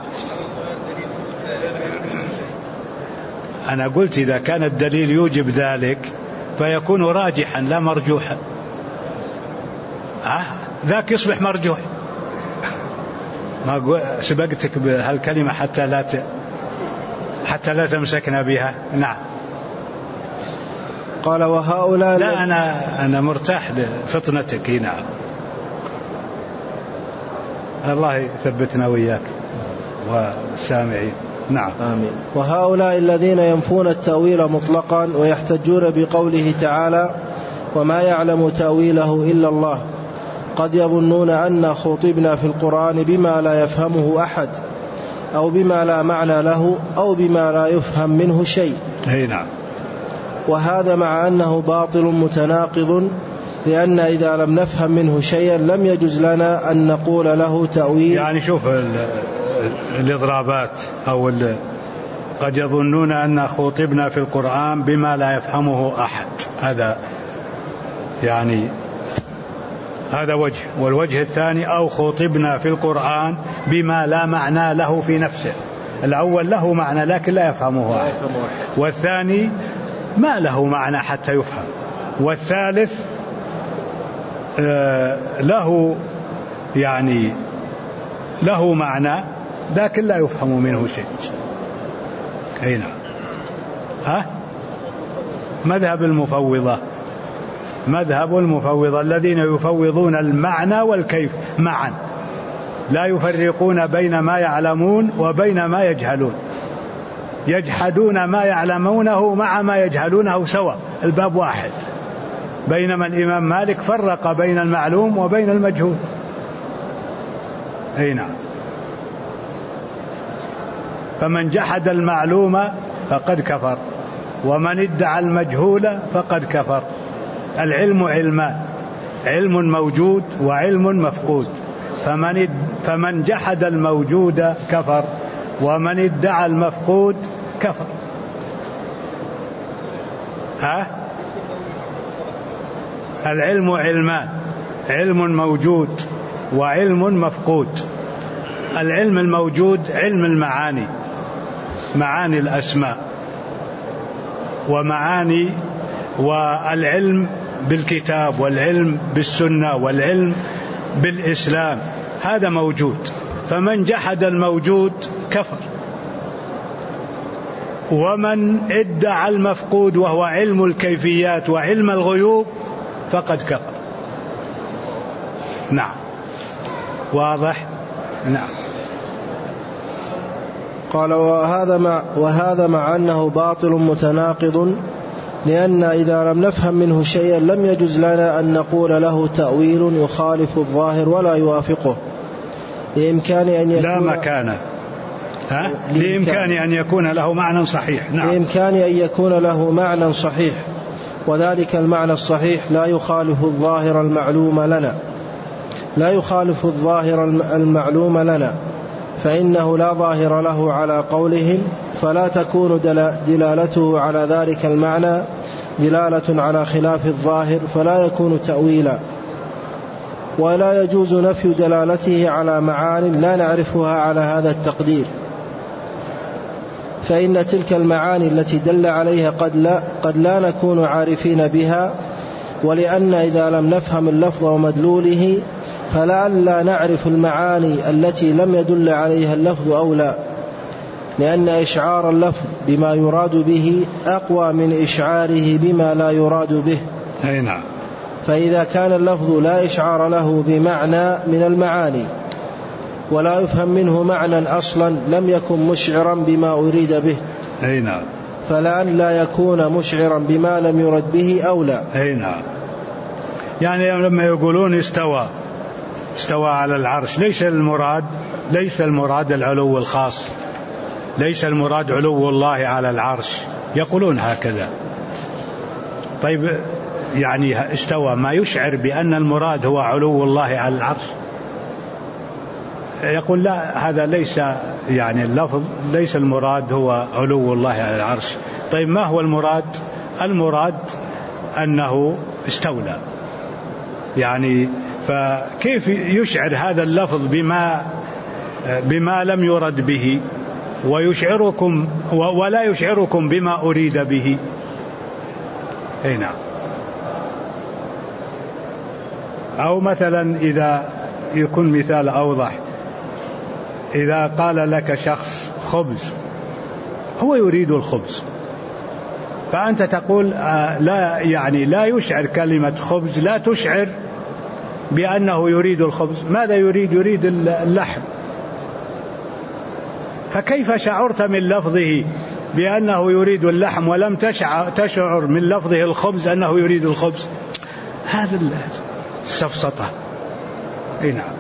أنا قلت إذا كان الدليل يوجب ذلك فيكون راجحا لا مرجوحا، ذاك يصبح مرجوح. ما سبقتك بهالكلمة حتى لا تمسكنا بها. نعم. قال وهؤلاء لا أنا مرتاح لفطنتك. نعم. الله يثبتنا وإياك والسامعين. نعم. آمين. وهؤلاء الذين ينفون التأويل مطلقا ويحتجون بقوله تعالى وما يعلم تأويله إلا الله قد يظنون أن خطبنا في القرآن بما لا يفهمه أحد أو بما لا معنى له أو بما لا يفهم منه شيء. نعم. وهذا مع أنه باطل متناقض، لأن إذا لم نفهم منه شيئا لم يجوز لنا أن نقول له تأويل. يعني شوف الإضرابات أو قد يظنون أن خطبنا في القرآن بما لا يفهمه أحد، هذا يعني هذا وجه. والوجه الثاني أو خطبنا في القرآن بما لا معنى له في نفسه. الأول له معنى لكن لا يفهمه أحد، والثاني ما له معنى حتى يفهم، والثالث له يعني له معنى لكن لا يفهم منه شيء. أي نعم. مذهب المفوضة الذين يفوضون المعنى والكيف معا، لا يفرقون بين ما يعلمون وبين ما يجهلون، يجحدون ما يعلمونه مع ما يجهلونه سواء، الباب واحد. بينما الإمام مالك فرق بين المعلوم وبين المجهول. أي نعم. فمن جحد المعلوم فقد كفر، ومن ادعى المجهول فقد كفر. العلم علمان، علم موجود وعلم مفقود، فمن جحد الموجود كفر، ومن ادعى المفقود كفر. العلم علمان، علم موجود وعلم مفقود. العلم الموجود علم المعاني، معاني الأسماء ومعاني، والعلم بالكتاب والعلم بالسنة والعلم بالإسلام، هذا موجود. فمن جحد الموجود كفر، ومن ادعى المفقود وهو علم الكيفيات وعلم الغيوب فقد كفر. نعم. واضح. نعم. قال وهذا مع أنه باطل متناقض، لأن إذا لم نفهم منه شيئا لم يجوز لنا أن نقول له تأويل يخالف الظاهر ولا يوافقه، لإمكان أن يكون لا مكان لإمكان أن يكون له معنى صحيح. نعم. لإمكان أن يكون له معنى صحيح، وذلك المعنى الصحيح لا يخالف الظاهر المعلوم لنا، فإنه لا ظاهر له على قولهم، فلا تكون دلالته على ذلك المعنى دلالة على خلاف الظاهر، فلا يكون تأويلا. ولا يجوز نفي دلالته على معان لا نعرفها على هذا التقدير. فإن تلك المعاني التي دل عليها قد لا نكون عارفين بها، ولأن إذا لم نفهم اللفظ ومدلوله فلعل نعرف المعاني التي لم يدل عليها اللفظ أولى، لأن إشعار اللفظ بما يراد به أقوى من إشعاره بما لا يراد به. أي نعم. فإذا كان اللفظ لا إشعار له بمعنى من المعاني ولا يفهم منه معنى أصلا لم يكن مشعرا بما أريد به. أي نعم. فلأن لا يكون مشعرا بما لم يرد به أولى. أي نعم. يعني لما يقولون استوى على العرش، ليس المراد العلو الخاص، ليس المراد علو الله على العرش، يقولون هكذا. طيب يعني استوى ما يشعر بأن المراد هو علو الله على العرش؟ يقول لا، هذا ليس يعني اللفظ، ليس المراد هو علو الله على العرش. طيب ما هو المراد؟ المراد أنه استولى. يعني فكيف يشعر هذا اللفظ بما لم يرد به ويشعركم ولا يشعركم بما أريد به؟ أي نعم. أو مثلا إذا يكون مثال أوضح، إذا قال لك شخص خبز، هو يريد الخبز، فأنت تقول لا، يعني لا يشعر كلمة خبز، لا تشعر بأنه يريد الخبز. ماذا يريد؟ يريد اللحم. فكيف شعرت من لفظه بأنه يريد اللحم ولم تشعر من لفظه الخبز أنه يريد الخبز؟ هذا السفسطة. نعم.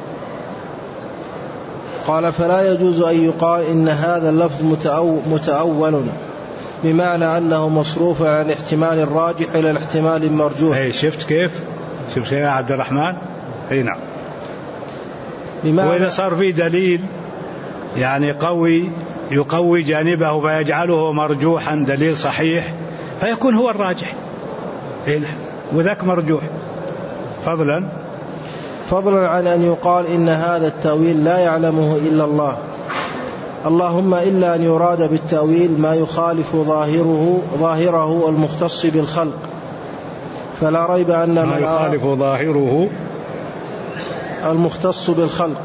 قال فلا يجوز أن يقال إن هذا اللفظ متأول بمعنى أنه مصروف عن الاحتمال الراجح إلى الاحتمال المرجوح. شفت كيف؟ شفت يا عبد الرحمن؟ نعم. وإذا صار في دليل يعني قوي يقوي جانبه فيجعله مرجوحا، دليل صحيح، فيكون هو الراجح، وذاك مرجوح. فضلا عن أن يقال إن هذا التأويل لا يعلمه إلا الله، اللهم إلا أن يراد بالتأويل ما يخالف ظاهره المختص بالخلق. فلا ريب أن ما يخالف ظاهره المختص بالخلق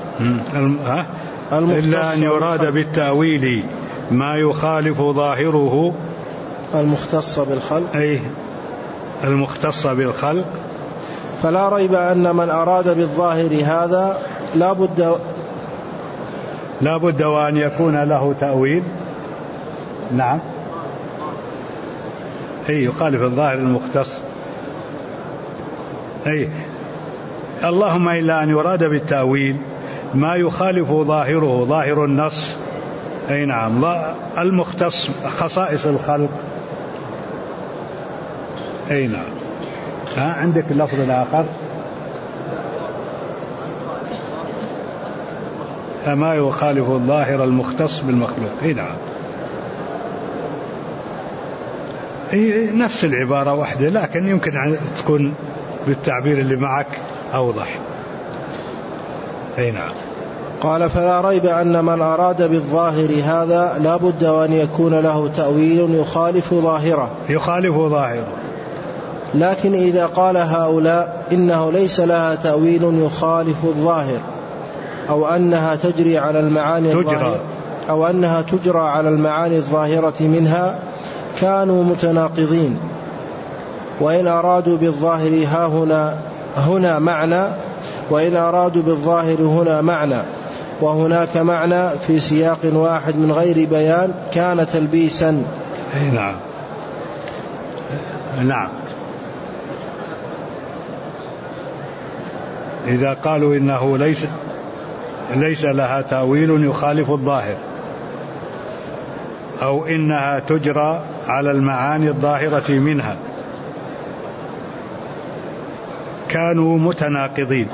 إلا أن يراد بالتأويل ما يخالف ظاهره المختص بالخلق، أي المختص بالخلق. فلا ريب أن من أراد بالظاهر هذا لا بد وأن يكون له تأويل. نعم. يخالف الظاهر المختص. اللهم إلا أن يراد بالتأويل ما يخالف ظاهره ظاهر النص. نعم. المختص خصائص الخلق. نعم. عندك اللفظ الآخر ما يخالف الظاهر المختص بالمخلوق. نعم. نفس العبارة واحدة، لكن يمكن تكون بالتعبير اللي معك أوضح. نعم. قال فلا ريب أن من أراد بالظاهر هذا لا بد وأن يكون له تأويل يخالف ظاهره. لكن إذا قال هؤلاء إنه ليس لها تأويل يخالف الظاهر، أو أنها تجري على المعاني الظاهرة منها، كانوا متناقضين. وإن أرادوا بالظاهر هنا معنى، وإن أرادوا بالظاهر هنا معنى، وهناك معنى في سياق واحد من غير بيان، كان تلبيسا. نعم. نعم. إذا قالوا إنه ليس لها تأويل يخالف الظاهر، أو إنها تجرى على المعاني الظاهرة منها، كانوا متناقضين.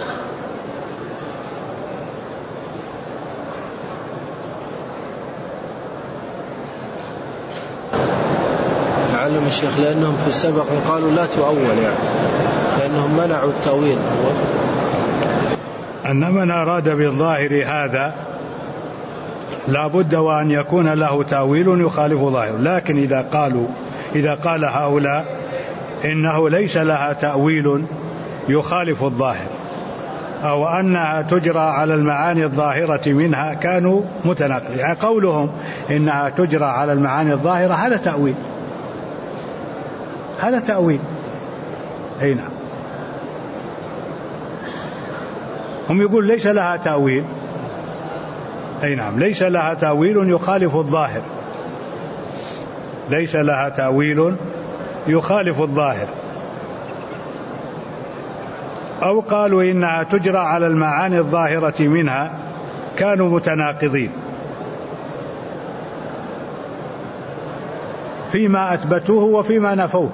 تعلم الشيخ، لأنهم في السبق قالوا لا تؤول، لأنهم منعوا التأويل. أن من أراد بالظاهر هذا لا بد وأن يكون له تأويل يخالف ظاهره. لكن إذا قال هؤلاء إنه ليس لها تأويل يخالف الظاهر أو أنها تجرى على المعاني الظاهرة منها كانوا متناقضين. يعني قولهم إنها تجرى على المعاني الظاهرة هذا تأويل. أي نعم. هم يقول ليس لها تأويل. أي نعم، ليس لها تأويل يخالف الظاهر، ليس لها تأويل يخالف الظاهر. أو قالوا إنها تجرى على المعاني الظاهرة منها كانوا متناقضين فيما أثبتوه وفيما نفوه.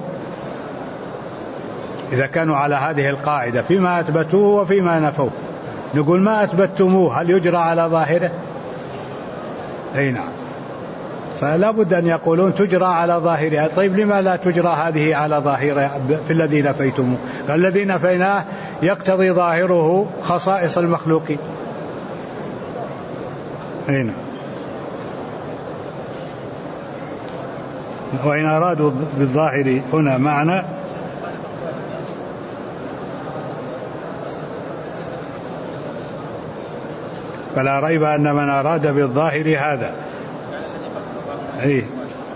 إذا كانوا على هذه القاعدة فيما أثبتوه وفيما نفوه، نقول ما أثبتموه هل يجرى على ظاهره؟ أي نعم. فلا بد أن يقولون تجرى على ظاهرها. طيب لما لا تجرى هذه على ظاهرها في الذي نفيتموه؟ الذي نفيناه يقتضي ظاهره خصائص المخلوقين. أي نعم. وإن أرادوا بالظاهر هنا معنى فلا ريب أن من أراد بالظاهر هذا. أي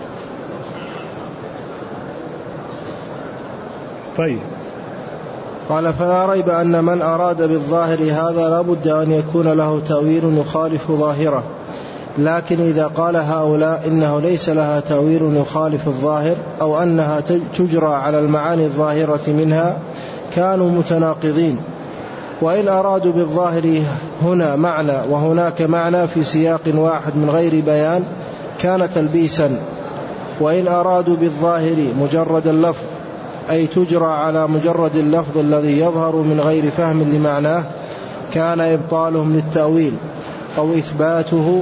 طيب. قال فلا ريب أن من أراد بالظاهر هذا لا بد أن يكون له تأويل يخالف ظاهره. لكن إذا قال هؤلاء إنه ليس لها تأويل يخالف الظاهر أو أنها تجرى على المعاني الظاهرة منها كانوا متناقضين. وإن أرادوا بالظاهر هنا معنى وهناك معنى في سياق واحد من غير بيان كان تلبيسا. وإن أرادوا بالظاهر مجرد اللفظ أي تجرى على مجرد اللفظ الذي يظهر من غير فهم لمعناه كان إبطالهم للتأويل أو إثباته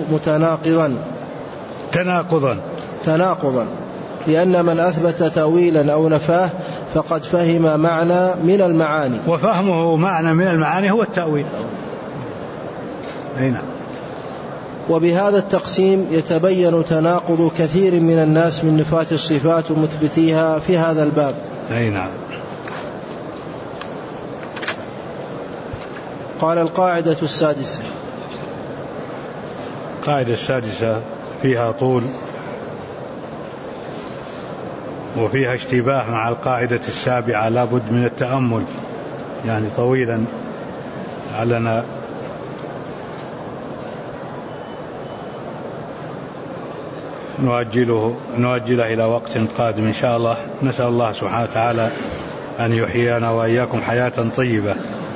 تناقضا لأن من أثبت تأويلا أو نفاه فقد فهم معنى من المعاني، وفهمه معنى من المعاني هو التأويل. هنا. وبهذا التقسيم يتبين تناقض كثير من الناس من نفاة الصفات ومثبتيها في هذا الباب. نعم. قال القاعدة السادسة. القاعدة السادسة فيها طول وفيها اشتباه مع القاعدة السابعة، لا بد من التأمل يعني طويلا علنا نؤجله إلى وقت قادم إن شاء الله. نسأل الله سبحانه وتعالى أن يحيينا وإياكم حياة طيبة.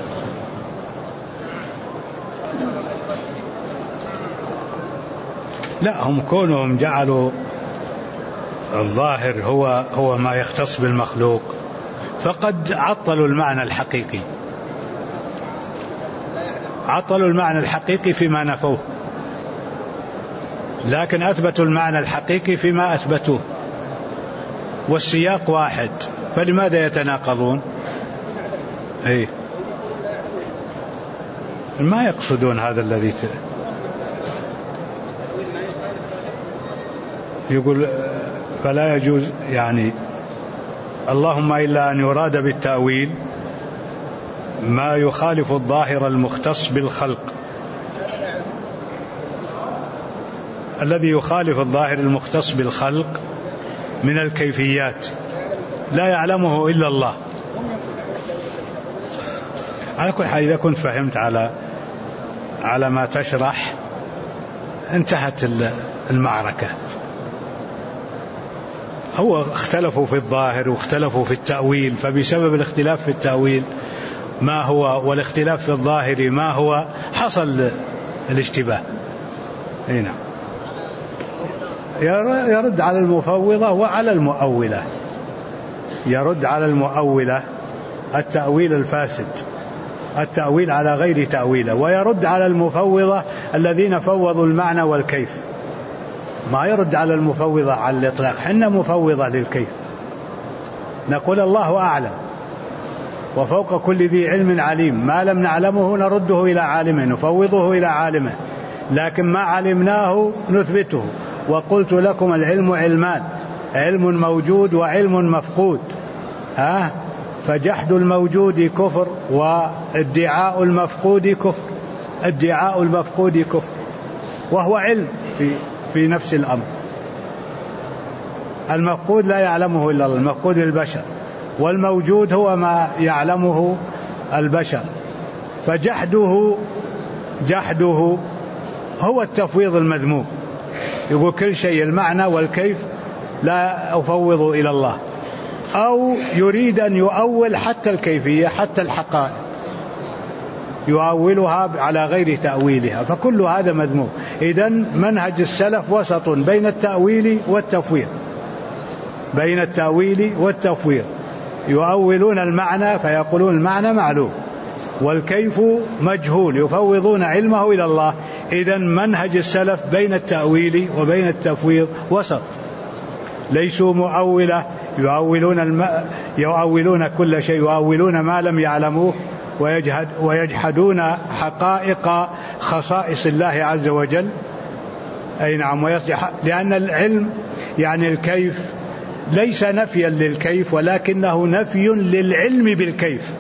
لا، هم كونهم جعلوا الظاهر هو ما يختص بالمخلوق فقد عطلوا المعنى الحقيقي، عطلوا المعنى الحقيقي فيما نفوه، لكن أثبتوا المعنى الحقيقي فيما أثبتوه، والسياق واحد، فلماذا يتناقضون؟ ما يقصدون هذا الذي يقول فلا يجوز يعني اللهم إلا أن يراد بالتأويل ما يخالف الظاهر المختص بالخلق. الذي يخالف الظاهر المختص بالخلق من الكيفيات لا يعلمه إلا الله. على كل حال إذا كنت فهمت على ما تشرح انتهت المعركة. هو اختلفوا في الظاهر واختلفوا في التأويل، فبسبب الاختلاف في التأويل ما هو والاختلاف في الظاهر ما هو حصل الاشتباه. هنا يرد على المفوضة وعلى المؤولة، يرد على المؤولة التأويل الفاسد، التأويل على غير تأويله، ويرد على المفوضة الذين فوضوا المعنى والكيف. ما يرد على المفوضة على الإطلاق، حنا مفوضة للكيف، نقول الله أعلم وفوق كل ذي علم عليم، ما لم نعلمه نرده إلى عالمه، نفوضه إلى عالمه، لكن ما علمناه نثبته. وقلت لكم العلم علمان، علم موجود وعلم مفقود، فجحد الموجود كفر وادعاء المفقود كفر. ادعاء المفقود كفر وهو علم في نفس الأمر. المفقود لا يعلمه إلا الله، المفقود للبشر، والموجود هو ما يعلمه البشر. فجحده هو التفويض المذموم. يقول كل شيء المعنى والكيف لا أفوض إلى الله، أو يريد أن يؤول حتى الكيفية حتى الحقائق يؤولها على غير تأويلها، فكل هذا مذموم. إذن منهج السلف وسط بين التأويل والتفويض، بين التأويل والتفويض. يؤولون المعنى فيقولون المعنى معلوم والكيف مجهول، يفوضون علمه إلى الله. إذن منهج السلف بين التأويل وبين التفويض وسط، ليسوا مؤولة يؤولون كل شيء، يؤولون ما لم يعلموه ويجحدون حقائق خصائص الله عز وجل. أي نعم، لأن العلم يعني الكيف ليس نفيا للكيف، ولكنه نفي للعلم بالكيف،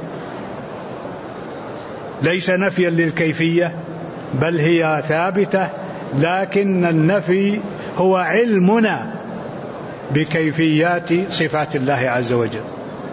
ليس نفيا للكيفية بل هي ثابتة، لكن النفي هو علمنا بكيفيات صفات الله عز وجل.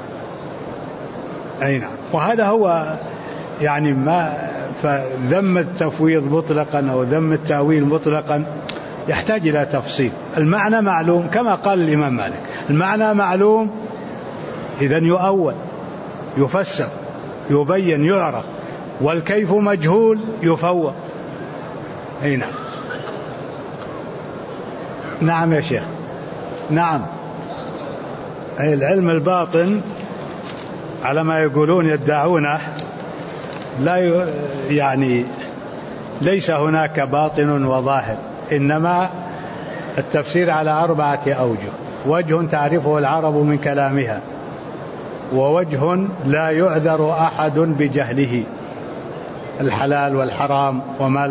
أي نعم، وهذا هو يعني ما فذم التفويض مطلقا أو ذم التأويل مطلقا يحتاج إلى تفصيل. المعنى معلوم كما قال الإمام مالك، المعنى معلوم إذن يؤول يفسر يبين يعرف، والكيف مجهول يفوض. أي نعم. نعم يا شيخ، نعم. أي العلم الباطن على ما يقولون يدعونه لا يعني ليس هناك باطن وظاهر، إنما التفسير على 4 أوجه: وجه تعرفه العرب من كلامها، ووجه لا يعذر أحد بجهله، الحلال والحرام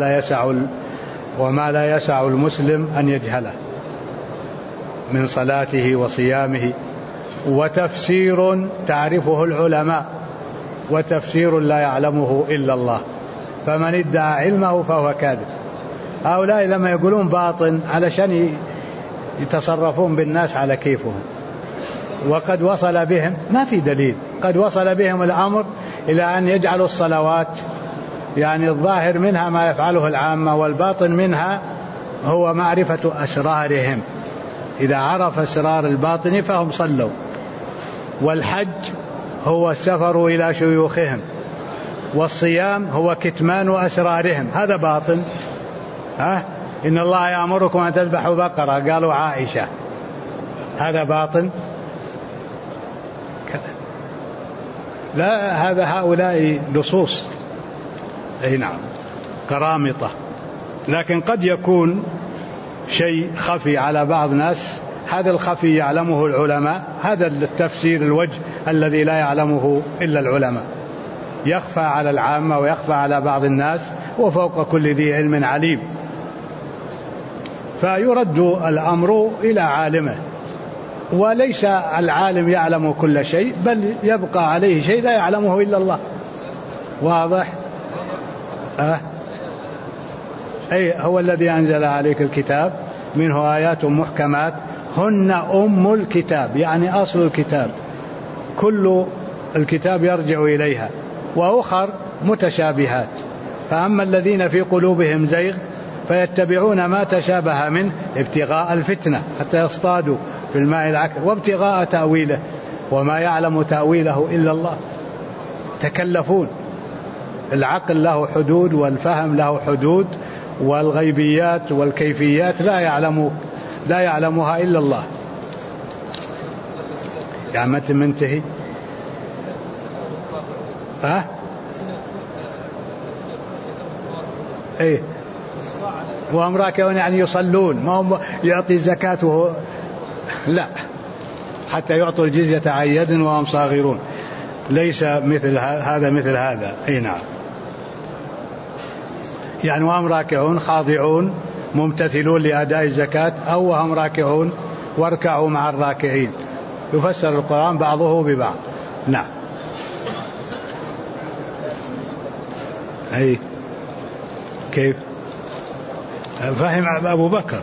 وما لا يسع المسلم أن يجهله من صلاته وصيامه. وتفسير تعرفه العلماء، وتفسير لا يعلمه إلا الله، فمن ادعى علمه فهو كاذب. هؤلاء لما يقولون باطن علشان يتصرفون بالناس على كيفهم، وقد وصل بهم ما في دليل، قد وصل بهم الأمر إلى أن يجعلوا الصلوات يعني الظاهر منها ما يفعله العامة، والباطن منها هو معرفة أسرارهم. إذا عرف أسرار الباطن فهم صلوا. والحج هو السفر إلى شيوخهم، والصيام هو كتمان أسرارهم، هذا باطن. إن الله يأمركم أن تذبحوا بقرة، قالوا عائشة، هذا باطن. لا، هذا هؤلاء لصوص. أي نعم، قرامطة. لكن قد يكون شيء خفي على بعض الناس، هذا الخفي يعلمه العلماء، هذا التفسير الوجه الذي لا يعلمه إلا العلماء، يخفى على العامة ويخفى على بعض الناس، وفوق كل ذي علم عليم. فيرد الأمر إلى عالمه، وليس العالم يعلم كل شيء، بل يبقى عليه شيء لا يعلمه إلا الله. واضح؟ أي هو الذي أنزل عليك الكتاب منه آيات محكمات هن أم الكتاب، يعني أصل الكتاب، كل الكتاب يرجع إليها، وأخر متشابهات. فأما الذين في قلوبهم زيغ فيتبعون ما تشابه منه ابتغاء الفتنة حتى يصطادوا في الماء العكر، وابتغاء تأويله وما يعلم تأويله إلا الله. تكلفون. العقل له حدود، والفهم له حدود، والغيبيات والكيفيات لا يعلمها إلا الله. يا متى منتهي؟ ايه، وهم راكعون يعني يصلون، ما هم يعطي زكاته، لا، حتى يعطوا الجزية عن يد وهم صاغرون. ليس مثل هذا مثل هذا. اي نعم. يعني وهم راكعون خاضعون ممتثلون لأداء الزكاة، أو وهم راكعون واركعوا مع الراكعين. يفسر القرآن بعضه ببعض. نعم. أي كيف فهم أبو بكر؟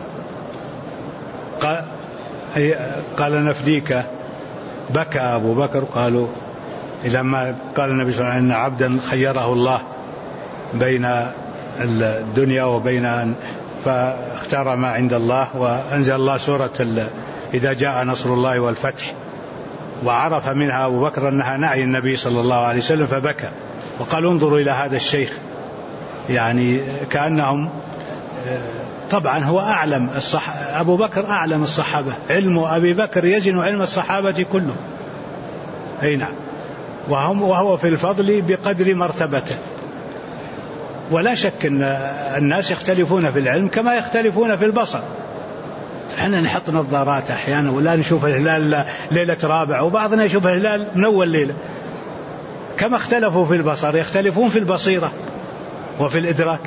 قال نفديك، بكى أبو بكر. قالوا إذا ما قال النبي صلى الله عليه وسلم إن عبدا خيره الله بين الدنيا وبين فاختار ما عند الله، وأنزل الله سورة إذا جاء نصر الله والفتح، وعرف منها أبو بكر أنها نعي النبي صلى الله عليه وسلم فبكى. وقال انظروا إلى هذا الشيخ، يعني كأنهم طبعا هو أعلم أبو بكر أعلم الصحابة، علم أبي بكر يزن علم الصحابة كله. أي نعم. وهو في الفضل بقدر مرتبته. ولا شك أن الناس يختلفون في العلم كما يختلفون في البصر. احنا نحط نظارات أحيانا ولا نشوف الهلال ليلة رابع، وبعضنا يشوف الهلال من أول ليلة. كما اختلفوا في البصر يختلفون في البصيرة وفي الإدراك.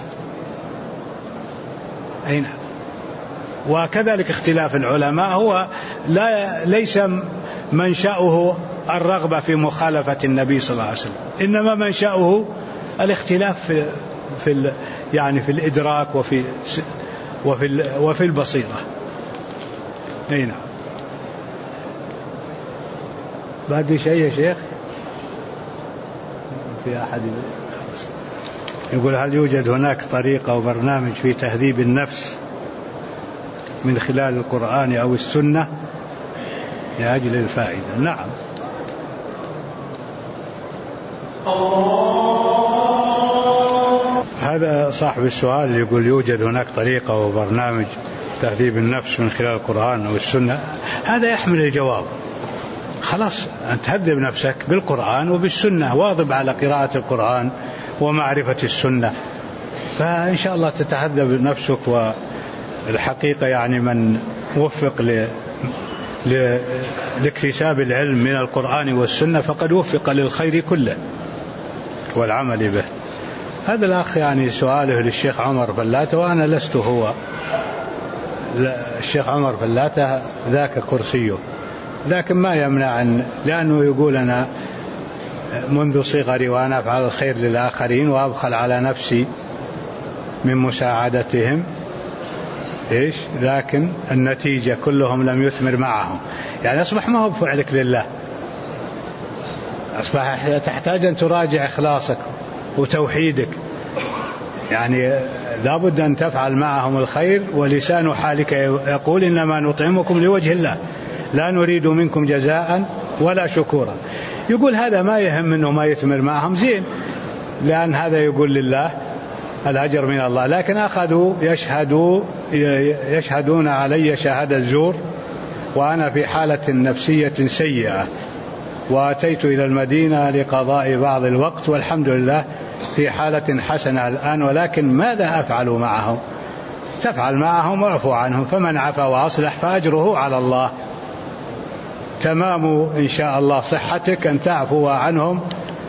أي نعم. وكذلك اختلاف العلماء هو ليس منشأه الرغبة في مخالفة النبي صلى الله عليه وسلم، إنما منشأه الاختلاف في الإدراك وفي البصيرة. أي نعم. باقي شيء يا شيخ؟ في أحد يقول هل يوجد هناك طريقة أو برنامج في تهذيب النفس من خلال القرآن أو السنة لأجل الفائدة؟ نعم. هذا صاحب السؤال يقول يوجد هناك طريقة أو برنامج تهذيب النفس من خلال القرآن أو السنة. هذا يحمل الجواب. خلاص أن تهذب نفسك بالقرآن وبالسنة، واظب على قراءة القرآن ومعرفة السنة، فإن شاء الله تتهذب نفسك. والحقيقة يعني من وفق لاكتساب العلم من القرآن والسنة فقد وفق للخير كله والعمل به. هذا الأخ يعني سؤاله للشيخ عمر فلاتة، وأنا لست هو. الشيخ عمر فلاتة ذاك كرسيه، لكن ما يمنع لأنه يقول أنا منذ صغري وأنا أفعل الخير للآخرين وأبخل على نفسي من مساعدتهم، لكن النتيجة كلهم لم يثمر معهم. يعني أصبح ما هو بفعلك لله، أصبح تحتاج أن تراجع إخلاصك وتوحيدك. يعني لابد أن تفعل معهم الخير، ولسان حالك يقول إنما نطعمكم لوجه الله لا نريد منكم جزاء ولا شكورا. يقول هذا ما يهم أنه ما يثمر معهم زين، لأن هذا يقول لله الأجر من الله. لكن أخذوا يشهدون علي شهادة زور وأنا في حالة نفسية سيئة، وأتيت إلى المدينة لقضاء بعض الوقت والحمد لله في حالة حسنة الآن، ولكن ماذا أفعل معهم؟ تفعل معهم واعفو عنهم، فمن عفا وأصلح فأجره على الله. تمام إن شاء الله صحتك أن تعفو عنهم،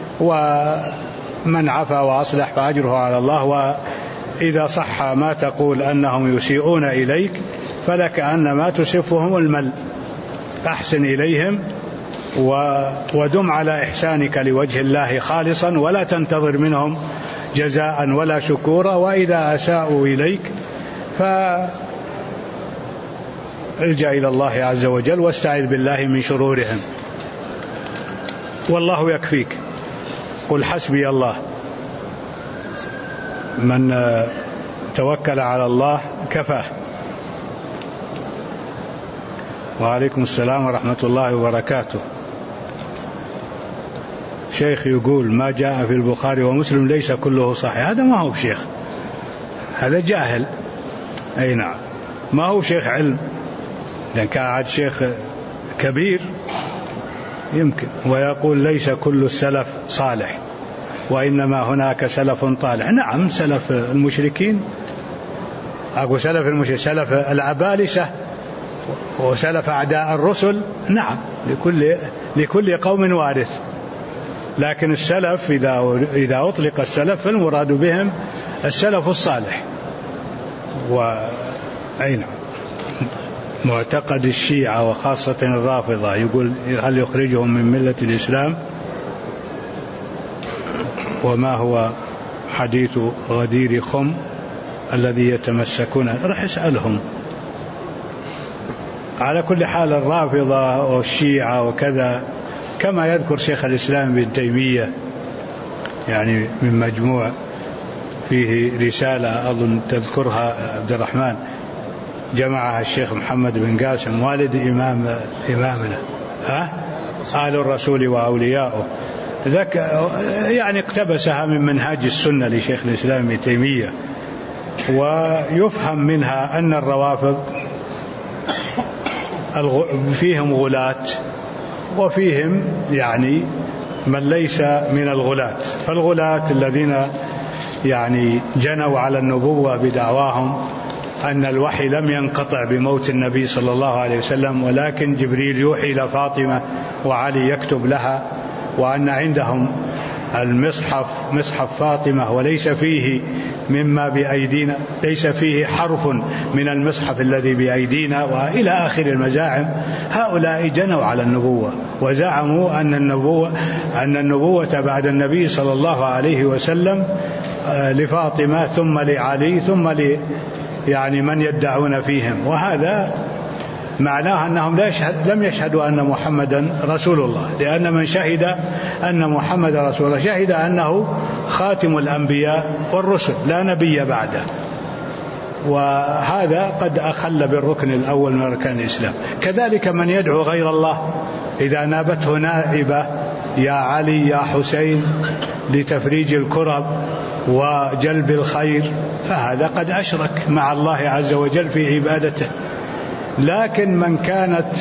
ومن عفا وأصلح فأجره على الله. وإذا صح ما تقول أنهم يسيئون إليك فلك أنما تسفهم المل، أحسن إليهم ودم على إحسانك لوجه الله خالصا، ولا تنتظر منهم جزاء ولا شكورا. وإذا أساءوا إليك فالجأ إلى الله عز وجل واستعذ بالله من شرورهم، والله يكفيك. قل حسبي الله، من توكل على الله كفاه. وعليكم السلام ورحمة الله وبركاته. شيخ يقول ما جاء في البخاري ومسلم ليس كله صحيح. هذا ما هو شيخ، هذا جاهل. أي نعم، ما هو شيخ علم. لأن كان عاد شيخ كبير يمكن ويقول ليس كل السلف صالح وإنما هناك سلف طالح. نعم، سلف المشركين، أقول سلف المشركين، سلف العبالسة وسلف أعداء الرسل. نعم، لكل قوم وارث. لكن السلف إذا أطلق السلف فالمراد بهم السلف الصالح. وأين معتقد الشيعة وخاصة الرافضة يقول هل يخرجهم من ملة الإسلام؟ وما هو حديث غدير خم الذي يتمسكون؟ رح اسألهم. على كل حال الرافضة والشيعة وكذا كما يذكر شيخ الإسلام ابن تيمية يعني من مجموع فيه رسالة أظن تذكرها عبد الرحمن جمعها الشيخ محمد بن قاسم والد إمامنا آل الرسول وأولياؤه، ذاك يعني اقتبسها من منهاج السنة لشيخ الإسلام ابن تيمية. ويفهم منها أن الروافض فيهم غلاة وفيهم يعني من ليس من الغلاة. فالغلاة الذين يعني جنوا على النبوة بدعواهم أن الوحي لم ينقطع بموت النبي صلى الله عليه وسلم، ولكن جبريل يوحي إلى فاطمة وعلي يكتب لها، وأن عندهم المصحف مصحف فاطمة وليس فيه مما بأيدينا، ليس فيه حرف من المصحف الذي بأيدينا، وإلى آخر المزاعم. هؤلاء جنوا على النبوة وزعموا أن النبوة بعد النبي صلى الله عليه وسلم لفاطمة ثم لعلي ثم يعني من يدعون فيهم، وهذا معناه أنهم لم يشهدوا أن محمدا رسول الله، لأن من شهد أن محمد رسول الله شهد أنه خاتم الأنبياء والرسل لا نبي بعده، وهذا قد أخل بالركن الأول من أركان الإسلام. كذلك من يدعو غير الله إذا نابته نائبة يا علي يا حسين لتفريج الكرب وجلب الخير، فهذا قد أشرك مع الله عز وجل في عبادته. لكن من كانت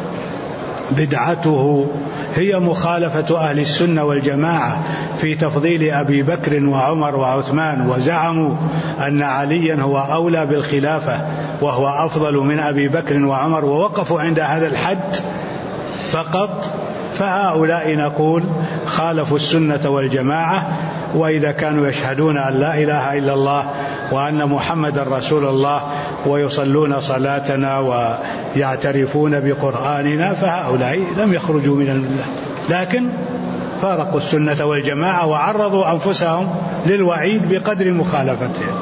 بدعته هي مخالفة أهل السنة والجماعة في تفضيل أبي بكر وعمر وعثمان، وزعموا أن عليا هو أولى بالخلافة وهو أفضل من أبي بكر وعمر، ووقفوا عند هذا الحد فقط، فهؤلاء نقول خالفوا السنة والجماعة. وإذا كانوا يشهدون أن لا إله إلا الله وأن محمد رسول الله ويصلون صلاتنا ويعترفون بقرآننا، فهؤلاء لم يخرجوا من الملة، لكن فارقوا السنة والجماعة وعرضوا أنفسهم للوعيد بقدر مخالفتهم.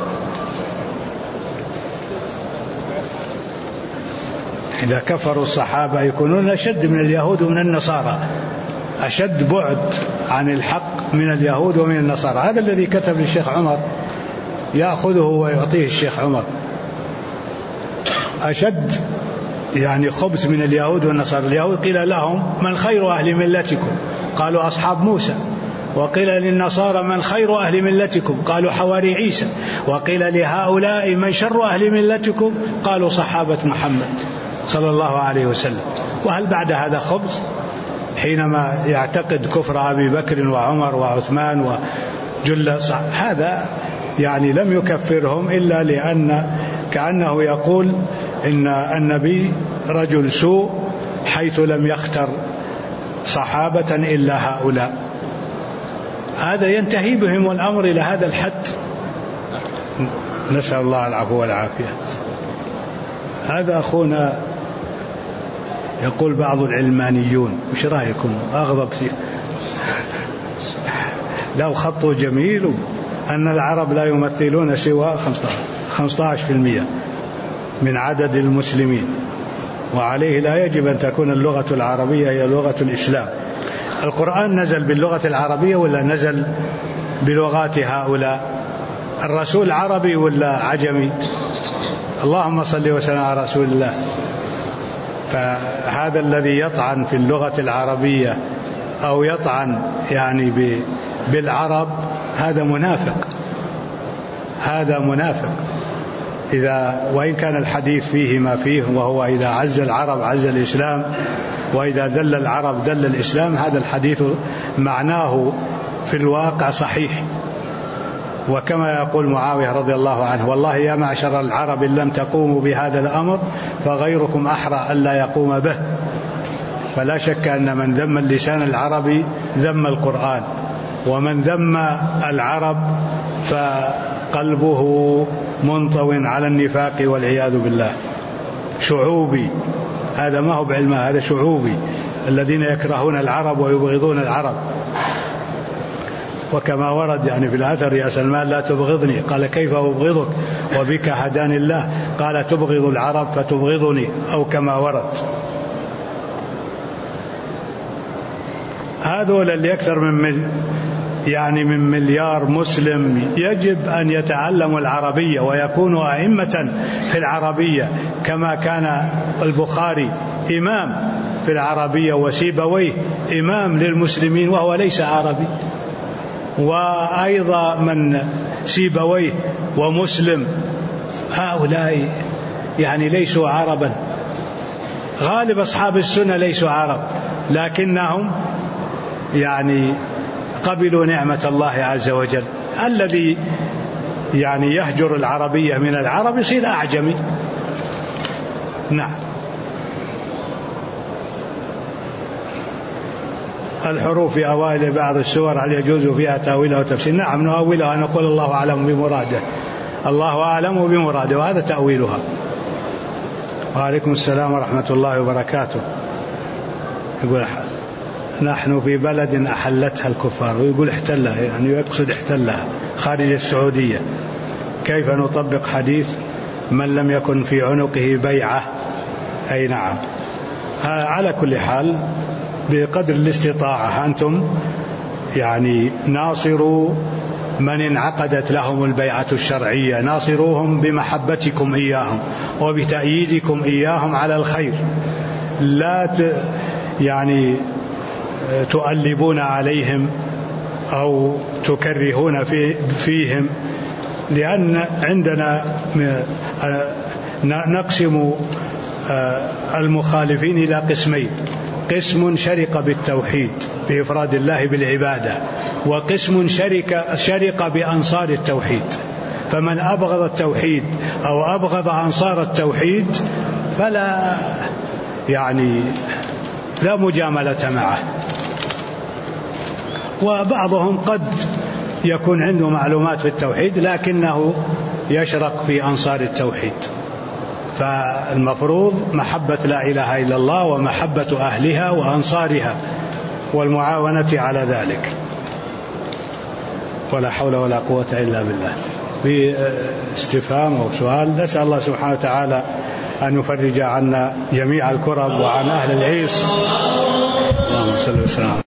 إذا كفروا الصحابة يكونون أشد من اليهود ومن النصارى، أشد بعد عن الحق من اليهود ومن النصارى. هذا الذي كتب للشيخ عمر يأخذه ويعطيه الشيخ عمر، أشد يعني خبث من اليهود والنصارى. اليهود قيل لهم من خير أهل ملتكم؟ قالوا أصحاب موسى. وقيل للنصارى من خير أهل ملتكم؟ قالوا حواري عيسى. وقيل لهؤلاء من شر أهل ملتكم؟ قالوا صحابة محمد صلى الله عليه وسلم. وهل بعد هذا خبث؟ حينما يعتقد كفر أبي بكر وعمر وعثمان وجل هذا يعني لم يكفرهم إلا لأن كأنه يقول إن النبي رجل سوء حيث لم يختر صحابة إلا هؤلاء. هذا ينتهي بهم الأمر إلى هذا الحد، نسأل الله العفو والعافية. هذا أخونا يقول بعض العلمانيون، وش رأيكم؟ أغضب فيه. لو خطوا جميل أن العرب لا يمثلون سوى 15% من عدد المسلمين، وعليه لا يجب أن تكون اللغة العربية هي لغة الإسلام. القرآن نزل باللغة العربية ولا نزل بلغات هؤلاء؟ الرسول عربي ولا عجمي؟ اللهم صل وسلم على رسول الله. فهذا الذي يطعن في اللغة العربية أو يطعن يعني بالعرب هذا منافق، هذا منافق. وإن كان الحديث فيه ما فيه، وهو إذا عز العرب عز الإسلام، وإذا دل العرب دل الإسلام، هذا الحديث معناه في الواقع صحيح. وكما يقول معاوية رضي الله عنه: والله يا معشر العرب إن لم تقوموا بهذا الأمر فغيركم أحرى ألا يقوم به. فلا شك أن من ذم اللسان العربي ذم القرآن، ومن ذم العرب فقلبه منطو على النفاق والعياذ بالله. شعوبي، هذا ما هو بعلم، هذا شعوبي، الذين يكرهون العرب ويبغضون العرب. وكما ورد يعني في الأثر: يا سلمان لا تبغضني. قال: كيف أبغضك وبك هداني الله؟ قال: تبغض العرب فتبغضني، أو كما ورد. هذول اللي أكثر من مليار مسلم يجب أن يتعلموا العربية ويكونوا أئمة في العربية، كما كان البخاري إمام في العربية وسيبويه إمام للمسلمين وهو ليس عربي. وأيضا من سيبويه ومسلم هؤلاء يعني ليسوا عربا. غالب أصحاب السنة ليسوا عرب، لكنهم يعني قبلوا نعمة الله عز وجل. الذي يعني يهجر العربية من العرب يصير أعجمي. نعم. الحروف في أوائل بعض السور هل يجوز فيها تأويلها وتفسير؟ نعم، نؤولها ونقول الله أعلم بمراده، الله أعلم بمراده، وهذا تأويلها. وعليكم السلام ورحمة الله وبركاته. يقول: نحن في بلد أحلتها الكفار، ويقول احتلها، يعني يقصد احتلها خارج السعودية. كيف نطبق حديث من لم يكن في عنقه بيعة؟ أي نعم. على كل حال بقدر الاستطاعة أنتم يعني ناصروا من انعقدت لهم البيعة الشرعية، ناصروهم بمحبتكم إياهم وبتأييدكم إياهم على الخير، لا يعني تؤلبون عليهم أو تكرهون فيهم، لأن عندنا نقسم المخالفين إلى قسمين: قسم شرك بالتوحيد بإفراد الله بالعبادة، وقسم شرك بأنصار التوحيد. فمن أبغض التوحيد أو أبغض أنصار التوحيد فلا يعني لا مجاملة معه. وبعضهم قد يكون عنده معلومات في التوحيد لكنه يشرك في أنصار التوحيد. فالمفروض محبة لا إله إلا الله ومحبة أهلها وأنصارها والمعاونة على ذلك. ولا حول ولا قوة إلا بالله. في استفهام أو سؤال؟ نسأل الله سبحانه وتعالى أن يفرج عنا جميع الكرب وعن أهل العيس. اللهم صل وسلم.